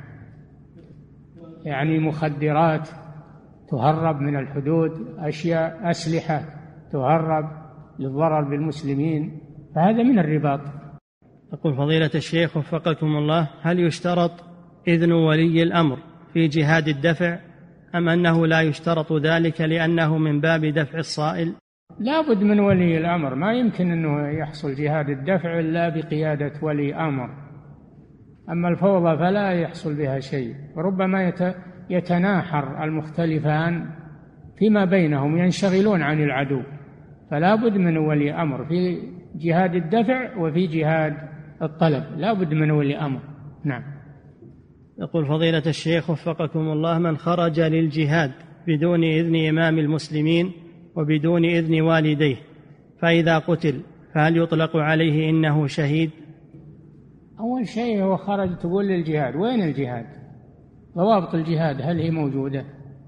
يعني مخدرات تهرب من الحدود، أشياء أسلحة تهرب للضرر بالمسلمين، فهذا من الرباط. يقول فضيلة الشيخ وفقكم الله: هل يشترط إذن ولي الأمر في جهاد الدفع، أم أنه لا يشترط ذلك لأنه من باب دفع الصائل؟ لا بد من ولي الأمر، ما يمكن أنه يحصل جهاد الدفع إلا بقيادة ولي أمر. أما الفوضى فلا يحصل بها شيء، وربما يتناحر المختلفان فيما بينهم، ينشغلون عن العدو، فلا بد من ولي أمر في جهاد الدفع وفي جهاد الطلب، لا بد من ولي أمر. نعم. يقول فضيلة الشيخ وفقكم الله: من خرج للجهاد بدون إذن إمام المسلمين وبدون إذن والديه فإذا قتل فهل يطلق عليه إنه شهيد؟ أول شيء هو خرج، تقول للجهاد، وين الجهاد؟ ضوابط الجهاد هل هي موجودة؟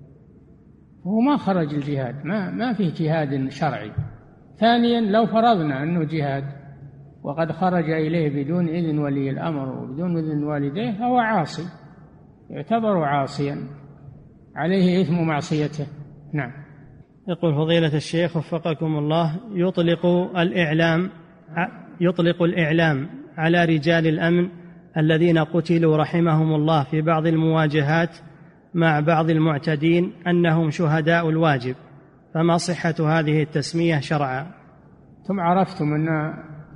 هو ما خرج الجهاد، ما, ما فيه جهاد شرعي. ثانيا، لو فرضنا أنه جهاد وقد خرج إليه بدون إذن ولي الأمر وبدون إذن والديه فهو عاصي، يعتبر عاصيا، عليه إثم معصيته. نعم. يقول فضيلة الشيخ وفقكم الله: يطلق الإعلام يطلق الإعلام على رجال الأمن الذين قتلوا رحمهم الله في بعض المواجهات مع بعض المعتدين أنهم شهداء الواجب، فما صحة هذه التسمية شرعا؟ ثم عرفتم أن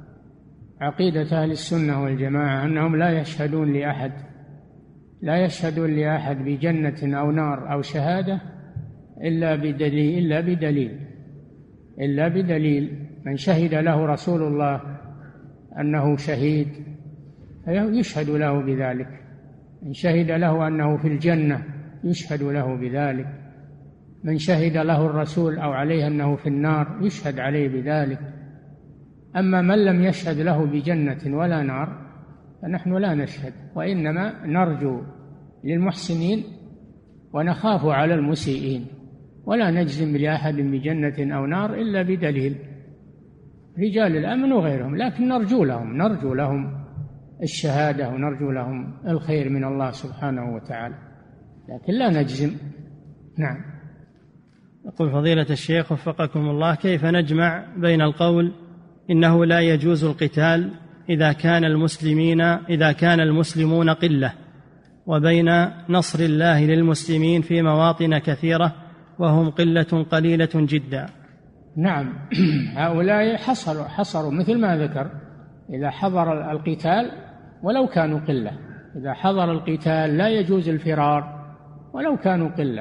عقيدة أهل السنة والجماعة أنهم لا يشهدون لأحد لا يشهدون لأحد بجنة أو نار أو شهادة إلا بدليل إلا بدليل إلا بدليل من شهد له رسول الله أنه شهيد يشهد له بذلك، من شهد له أنه في الجنة يشهد له بذلك، من شهد له الرسول أو عليه أنه في النار يشهد عليه بذلك. أما من لم يشهد له بجنة ولا نار فنحن لا نشهد، وإنما نرجو للمحسنين ونخاف على المسيئين، ولا نجزم لأحد بجنة أو نار إلا بدليل، رجال الأمن وغيرهم، لكن نرجو لهم نرجو لهم الشهادة ونرجو لهم الخير من الله سبحانه وتعالى، لكن لا نجزم. نعم. يقول فضيلة الشيخ وفقكم الله: كيف نجمع بين القول إنه لا يجوز القتال إذا كان المسلمين إذا كان المسلمون قلة، وبين نصر الله للمسلمين في مواطن كثيرة وهم قلة قليلة جدا؟ نعم. هؤلاء حصروا حصروا مثل ما ذكر، إذا حضر القتال ولو كانوا قلة، إذا حضر القتال لا يجوز الفرار ولو كانوا قلة،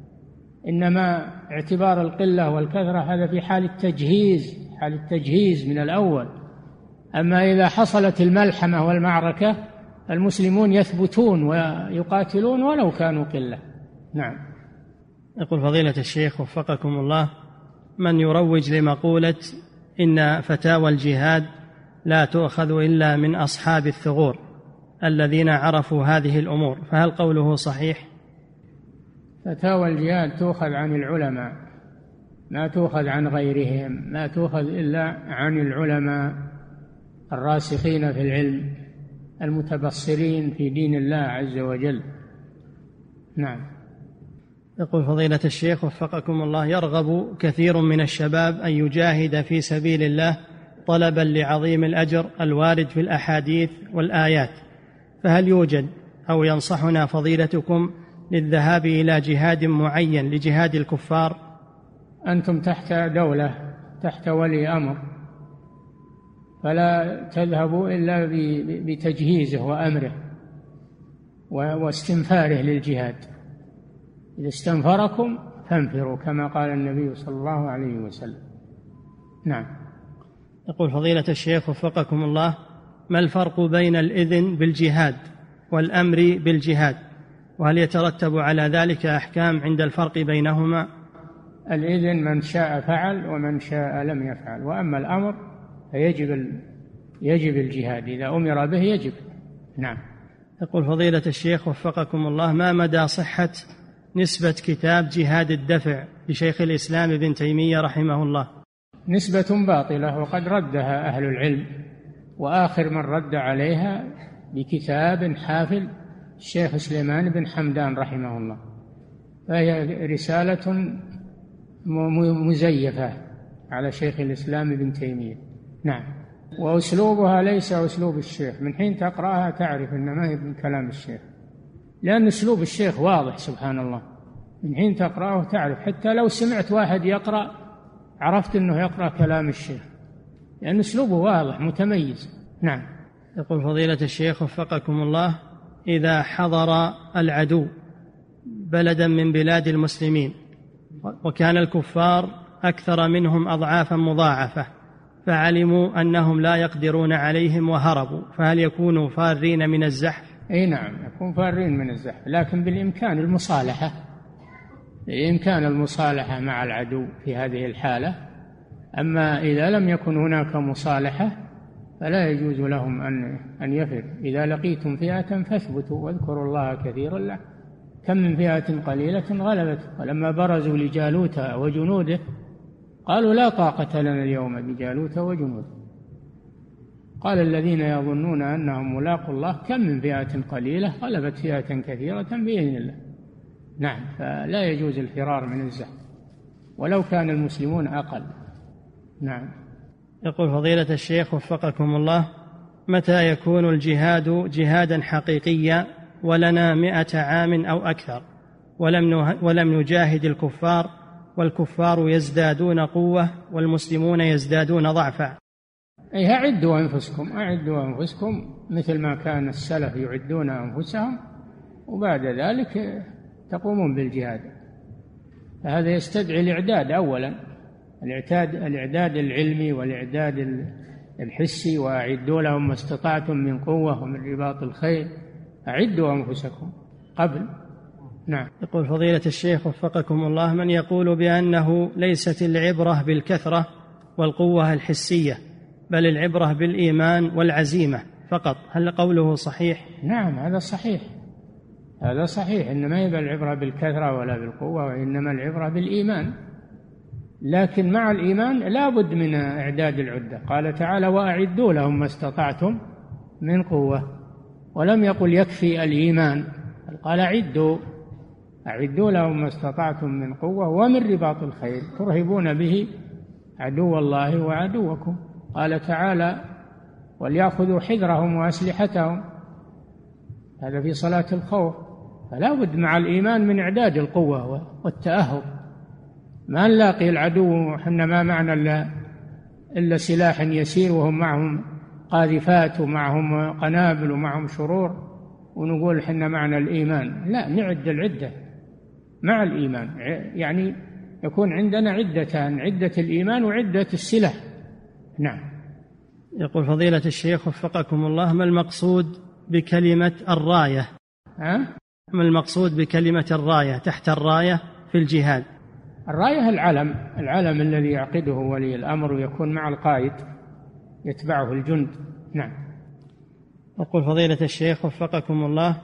إنما اعتبار القلة والكثرة هذا في حال التجهيز حال التجهيز من الأول. أما إذا حصلت الملحمة والمعركة المسلمون يثبتون ويقاتلون ولو كانوا قلة. نعم. يقول فضيلة الشيخ وفقكم الله: من يروج لمقولة إن فتاوى الجهاد لا تؤخذ إلا من أصحاب الثغور الذين عرفوا هذه الأمور، فهل قوله صحيح؟ فتاوى الجهاد تؤخذ عن العلماء، ما تؤخذ عن غيرهم، ما تؤخذ إلا عن العلماء الراسخين في العلم المتبصرين في دين الله عز وجل. نعم. يقول فضيلة الشيخ وفقكم الله: يرغب كثير من الشباب أن يجاهد في سبيل الله طلبا لعظيم الأجر الوارد في الأحاديث والآيات، فهل يوجد أو ينصحنا فضيلتكم للذهاب إلى جهاد معين لجهاد الكفار؟ أنتم تحت دولة، تحت ولي أمر، فلا تذهبوا إلا بتجهيزه وأمره واستنفاره للجهاد. إذا استنفركم فانفروا كما قال النبي صلى الله عليه وسلم. نعم. يقول فضيلة الشيخ وفقكم الله: ما الفرق بين الإذن بالجهاد والأمر بالجهاد؟ وهل يترتب على ذلك أحكام عند الفرق بينهما؟ الإذن من شاء فعل ومن شاء لم يفعل، وأما الأمر فيجب يجب الجهاد، إذا أمر به يجب. نعم. يقول فضيلة الشيخ وفقكم الله: ما مدى صحة نسبة كتاب جهاد الدفع لشيخ الإسلام ابن تيمية رحمه الله؟ نسبة باطلة، وقد ردها أهل العلم، وآخر من رد عليها بكتاب حافل الشيخ سليمان بن حمدان رحمه الله، فهي رسالة مزيفة على شيخ الإسلام ابن تيمية. نعم. وأسلوبها ليس أسلوب الشيخ، من حين تقرأها تعرف أن ما هي من كلام الشيخ، لأن أسلوب الشيخ واضح سبحان الله، من حين تقرأه تعرف، حتى لو سمعت واحد يقرأ عرفت أنه يقرأ كلام الشيخ، لأن أسلوبه واضح متميز. نعم. يقول فضيلة الشيخ وفقكم الله: إذا حضر العدو بلدا من بلاد المسلمين وكان الكفار أكثر منهم أضعافا مضاعفة، فعلموا أنهم لا يقدرون عليهم وهربوا، فهل يكونوا فارين من الزحف؟ أي نعم، يكون فارين من الزحف، لكن بالإمكان المصالحة، بالإمكان المصالحة مع العدو في هذه الحالة. أما إذا لم يكن هناك مصالحة فلا يجوز لهم أن أن يفر. إذا لقيتم فئة فاثبتوا واذكروا الله كثيرا له كم من فئة قليلة غلبت. ولما برزوا لجالوت وجنوده قالوا لا طاقة لنا اليوم بجالوت وجنوده، قال الذين يظنون أنهم ملاقوا الله كم من فئة قليلة غلبت فئة كثيرة بإذن الله. نعم. فلا يجوز الفرار من الزحف ولو كان المسلمون أقل. نعم. يقول فضيلة الشيخ وفقكم الله: متى يكون الجهاد جهادا حقيقيا ولنا مئة عام أو أكثر ولم ولم نجاهد الكفار والكفار يزدادون قوة والمسلمون يزدادون ضعفا؟ أي أعدوا أنفسكم أعدوا أنفسكم مثل ما كان السلف يعدون أنفسهم، وبعد ذلك تقومون بالجهاد. فهذا يستدعي الإعداد أولا، الإعداد الإعداد العلمي والإعداد الحسي، وأعدوا لهم ما استطعتم من قوة ومن رباط الخيل، أعدوا أنفسكم قبل. نعم. يقول فضيلة الشيخ وفقكم الله: من يقول بأنه ليست العبرة بالكثرة والقوة الحسية بل العبرة بالإيمان والعزيمة فقط، هل قوله صحيح؟ نعم هذا صحيح، هذا صحيح، إنما يبقى العبرة بالكثرة ولا بالقوة، وإنما العبرة بالإيمان. لكن مع الإيمان لا بد من إعداد العدة. قال تعالى: وأعدوا لهم ما استطعتم من قوة، ولم يقل يكفي الإيمان، قال أعدوا أعدوا لهم ما استطعتم من قوة ومن رباط الخيل ترهبون به عدو الله وعدوكم. قال تعالى: وليأخذوا حذرهم وأسلحتهم، هذا في صلاة الخوف. فلا بد مع الإيمان من إعداد القوة والتأهب، ما نلاقي العدو حنا ما معنا إلا إلا سلاح يسير وهم معهم قاذفات ومعهم قنابل ومعهم شرور ونقول حنا معنا الإيمان. لا، نعد العدة مع الإيمان، يعني يكون عندنا عدتان، عدة الإيمان وعدة السلاح. نعم. يقول فضيلة الشيخ وفقكم الله: ما المقصود بكلمة الراية؟ ها؟ ما المقصود بكلمة الراية تحت الراية في الجهاد؟ الراية العلم، العلم الذي يعقده ولي الأمر ويكون مع القائد يتبعه الجند. نعم. يقول فضيلة الشيخ وفقكم الله: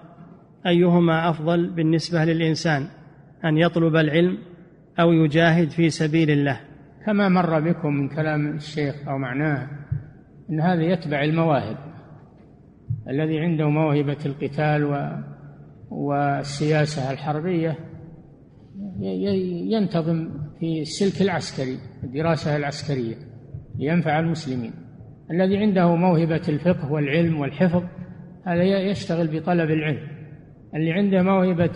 أيهما أفضل بالنسبة للإنسان، أن يطلب العلم أو يجاهد في سبيل الله؟ كما مر بكم من كلام الشيخ أو معناه أن هذا يتبع المواهب، الذي عنده موهبة القتال و والسياسة الحربية ينتظم في السلك العسكري، الدراسة العسكرية لينفع المسلمين. الذي عنده موهبة الفقه والعلم والحفظ هذا يشتغل بطلب العلم. اللي عنده موهبة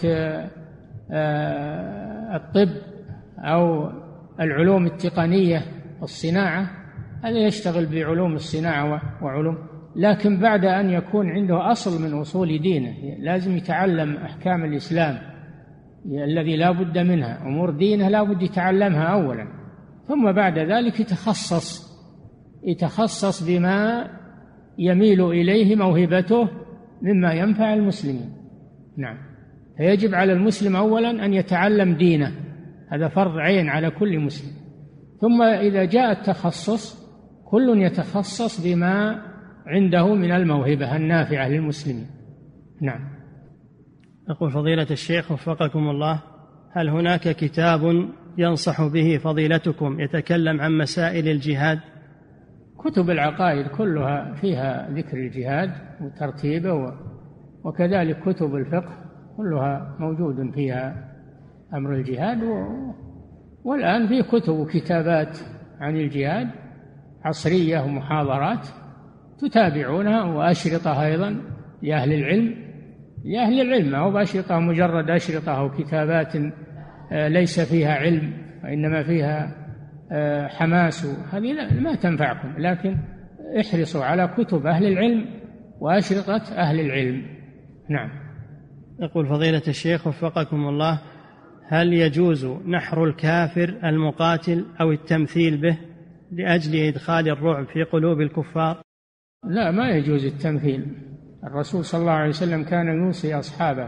الطب أو العلوم التقنية الصناعة هذا يشتغل بعلوم الصناعة وعلوم، لكن بعد أن يكون عنده أصل من أصول دينه لازم يتعلم أحكام الإسلام الذي لا بد منها، أمور دينه لا بد يتعلمها أولا، ثم بعد ذلك يتخصص يتخصص بما يميل إليه موهبته مما ينفع المسلمين. نعم، فيجب على المسلم أولا أن يتعلم دينه، هذا فرض عين على كل مسلم، ثم إذا جاء التخصص كل يتخصص بما عنده من الموهبة النافعة للمسلمين. نعم. يقول فضيلة الشيخ وفقكم الله، هل هناك كتاب ينصح به فضيلتكم يتكلم عن مسائل الجهاد؟ كتب العقائد كلها فيها ذكر الجهاد وترتيبه، وكذلك كتب الفقه كلها موجود فيها أمر الجهاد، والآن في كتب وكتابات عن الجهاد عصرية ومحاضرات تتابعونها، وأشرطة أيضا لأهل العلم لأهل العلم أو بأشرطة مجرد أشرطة أو كتابات ليس فيها علم وإنما فيها حماس، هذه ما تنفعكم، لكن احرصوا على كتب أهل العلم وأشرطة أهل العلم. نعم. يقول فضيلة الشيخ وفقكم الله، هل يجوز نحر الكافر المقاتل أو التمثيل به لأجل إدخال الرعب في قلوب الكفار؟ لا، ما يجوز التمثيل. الرسول صلى الله عليه وسلم كان يوصي أصحابه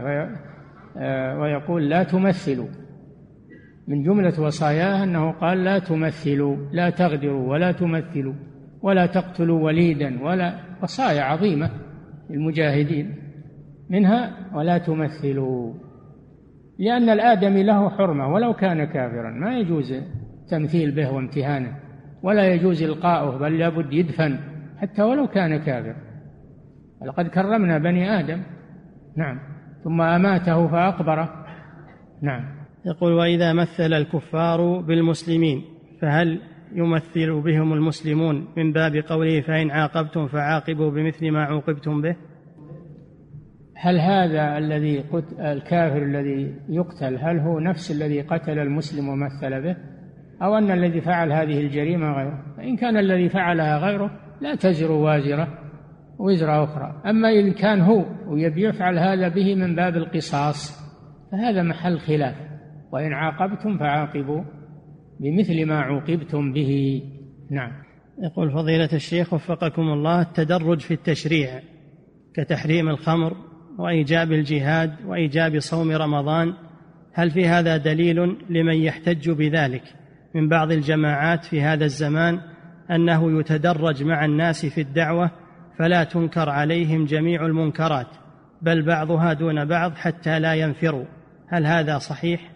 ويقول لا تمثلوا، من جملة وصاياه أنه قال لا تمثلوا، لا تغدروا ولا تمثلوا ولا تقتلوا وليدا، ولا وصايا عظيمة للمجاهدين، منها ولا تمثلوا، لأن الآدمي له حرمة ولو كان كافرا، ما يجوز التمثيل به وامتهانه، ولا يجوز إلقاؤه، بل لابد يدفن حتى ولو كان كافر. لقد كرمنا بني آدم. نعم. ثم أماته فأقبره. نعم. يقول وإذا مثل الكفار بالمسلمين فهل يمثل بهم المسلمون من باب قوله فإن عاقبتم فعاقبوا بمثل ما عوقبتم به؟ هل هذا الذي قتل الكافر الذي يقتل هل هو نفس الذي قتل المسلم ومثل به، أو أن الذي فعل هذه الجريمة غيره؟ فإن كان الذي فعلها غيره لا تزر وازرة وزر أخرى، أما إن كان هو ويبي يفعل هذا به من باب القصاص فهذا محل خلاف، وإن عاقبتم فعاقبوا بمثل ما عوقبتم به. نعم. يقول فضيلة الشيخ وفقكم الله، التدرج في التشريع كتحريم الخمر وإيجاب الجهاد وإيجاب صوم رمضان، هل في هذا دليل لمن يحتج بذلك من بعض الجماعات في هذا الزمان أنه يتدرج مع الناس في الدعوة فلا تنكر عليهم جميع المنكرات بل بعضها دون بعض حتى لا ينفروا، هل هذا صحيح؟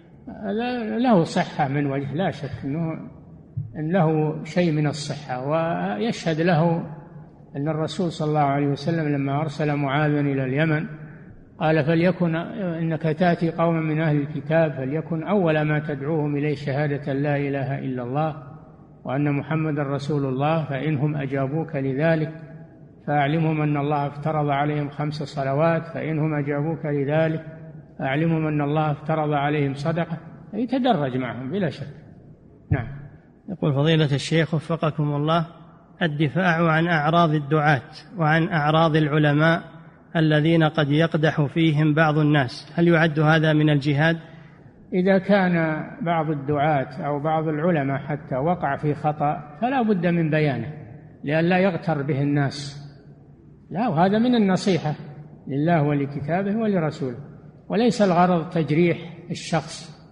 له صحة من وجه، لا شك أنه أن له شيء من الصحة، ويشهد له أن الرسول صلى الله عليه وسلم لما أرسل معاذا إلى اليمن قال فليكن إنك تأتي قوما من أهل الكتاب فليكن أول ما تدعوهم إليه شهادة لا إله إلا الله وأن محمد رسول الله، فإنهم أجابوك لذلك فأعلمهم أن الله افترض عليهم خمس صلوات، فإنهم أجابوك لذلك فأعلمهم أن الله افترض عليهم صدقة، يتدرج معهم بلا شك. نعم. يقول فضيلة الشيخ وفقكم الله، الدفاع عن أعراض الدعاة وعن أعراض العلماء الذين قد يقدح فيهم بعض الناس، هل يعد هذا من الجهاد؟ إذا كان بعض الدعاة أو بعض العلماء حتى وقع في خطأ فلا بد من بيانه لئلا يغتر به الناس، لا، وهذا من النصيحة لله ولكتابه ولرسوله، وليس الغرض تجريح الشخص،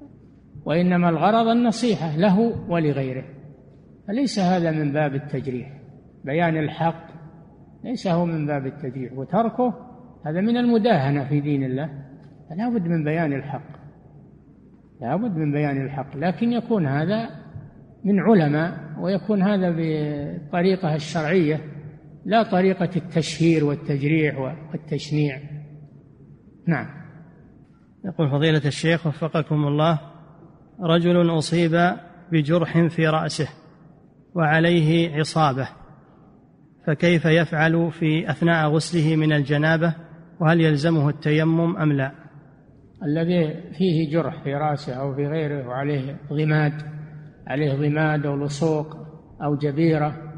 وإنما الغرض النصيحة له ولغيره، فليس هذا من باب التجريح، بيان الحق ليس هو من باب التجريح، وتركه هذا من المداهنة في دين الله، فلا بد من بيان الحق، لا بد من بيان الحق، لكن يكون هذا من علماء ويكون هذا بالطريقة الشرعية لا طريقة التشهير والتجريح والتشنيع. نعم. يقول فضيلة الشيخ وفقكم الله، رجل أصيب بجرح في رأسه وعليه عصابة، فكيف يفعل في أثناء غسله من الجنابة، وهل يلزمه التيمم أم لا؟ الذي فيه جرح في رأسه أو في غيره وعليه ضماد عليه ضماد أو لصوق أو جبيرة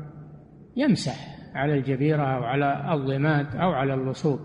يمسح على الجبيرة أو على الضماد أو على اللصوق،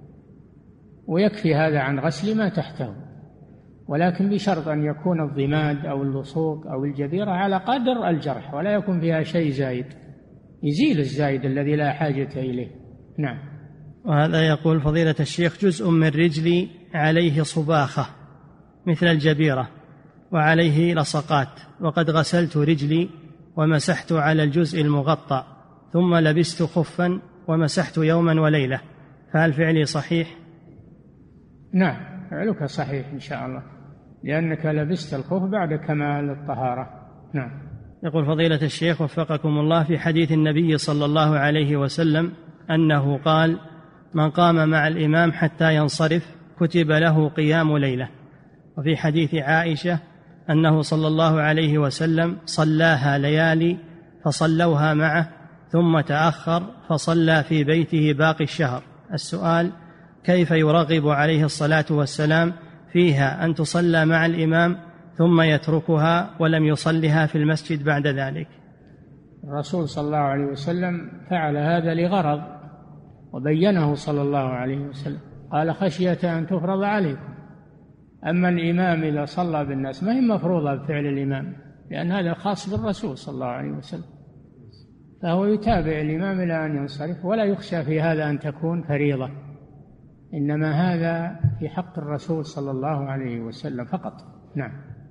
ويكفي هذا عن غسل ما تحته، ولكن بشرط أن يكون الضماد أو اللصوق أو الجبيرة على قدر الجرح ولا يكون فيها شيء زايد، يزيل الزايد الذي لا حاجة إليه. نعم. وهذا يقول فضيلة الشيخ: جزء من رجلي عليه صباخة مثل الجبيرة وعليه لصقات، وقد غسلت رجلي ومسحت على الجزء المغطى، ثم لبست خفا ومسحت يوما وليلة، فهل فعلي صحيح؟ نعم، فعلك صحيح إن شاء الله، لأنك لبست الخف بعد كمال الطهارة. نعم. يقول فضيلة الشيخ وفقكم الله: في حديث النبي صلى الله عليه وسلم أنه قال: من قام مع الإمام حتى ينصرف كتب له قيام ليلة. وفي حديث عائشة أنه صلى الله عليه وسلم صلاها ليالي فصلوها معه ثم تأخر فصلى في بيته باقي الشهر. السؤال: كيف يرغب عليه الصلاة والسلام فيها أن تصلى مع الإمام ثم يتركها ولم يصلها في المسجد بعد ذلك؟ الرسول صلى الله عليه وسلم فعل هذا لغرض وبينه صلى الله عليه وسلم، قال: خشية أن تفرض عليكم. أما الإمام إذا صلى بالناس ما هي مفروضة بفعل الإمام، لأن هذا خاص بالرسول صلى الله عليه وسلم، فهو يتابع الإمام إلى أن ينصرف، ولا يخشى في هذا أن تكون فريضة، إنما هذا في حق الرسول صلى الله عليه وسلم فقط. نعم.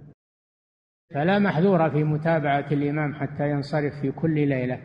فلا محذور في متابعة الإمام حتى ينصرف في كل ليلة.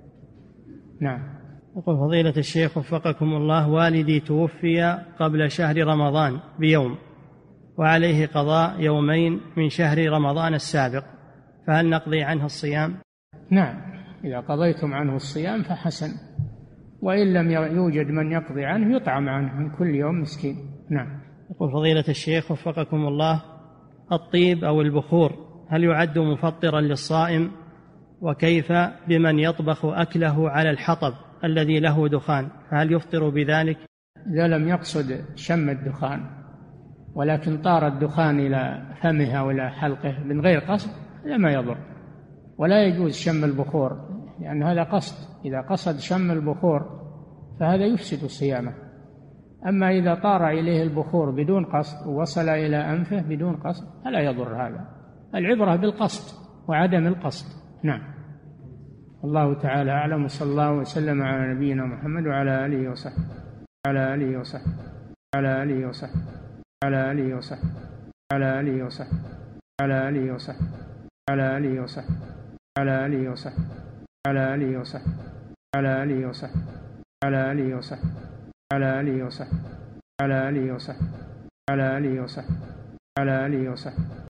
نعم. يقول فضيلة الشيخ وفقكم الله: والدي توفي قبل شهر رمضان بيوم، وعليه قضاء يومين من شهر رمضان السابق، فهل نقضي عنه الصيام؟ نعم، إذا قضيتم عنه الصيام فحسن، وإن لم يوجد من يقضي عنه يطعم عنه من كل يوم مسكين. نعم. يقول فضيلة الشيخ وفقكم الله: الطيب أو البخور هل يعد مفطرا للصائم؟ وكيف بمن يطبخ أكله على الحطب الذي له دخان، فهل يفطر بذلك؟ إذا لم يقصد شم الدخان ولكن طار الدخان إلى فمها وإلى حلقه من غير قصد لما يضر، ولا يجوز شم البخور لأن هذا قصد، إذا قصد شم البخور فهذا يفسد صيامه. أما إذا طار إليه البخور بدون قصد ووصل إلى أنفه بدون قصد فلا يضر هذا، العبرة بالقصد وعدم القصد. نعم. الله تعالى أعلم، صلى الله وسلم على نبينا محمد وعلى آله وصحبه على آله وصحبه على آله وصحبه على آله وصحبه على آله وصحبه على آله وصحبه على آله وصحبه على آله وصحبه على آله وصحبه على آله وصحبه على آله وصحبه على آله وصحبه على آله وصحبه على آله وصحبه على آله وصحبه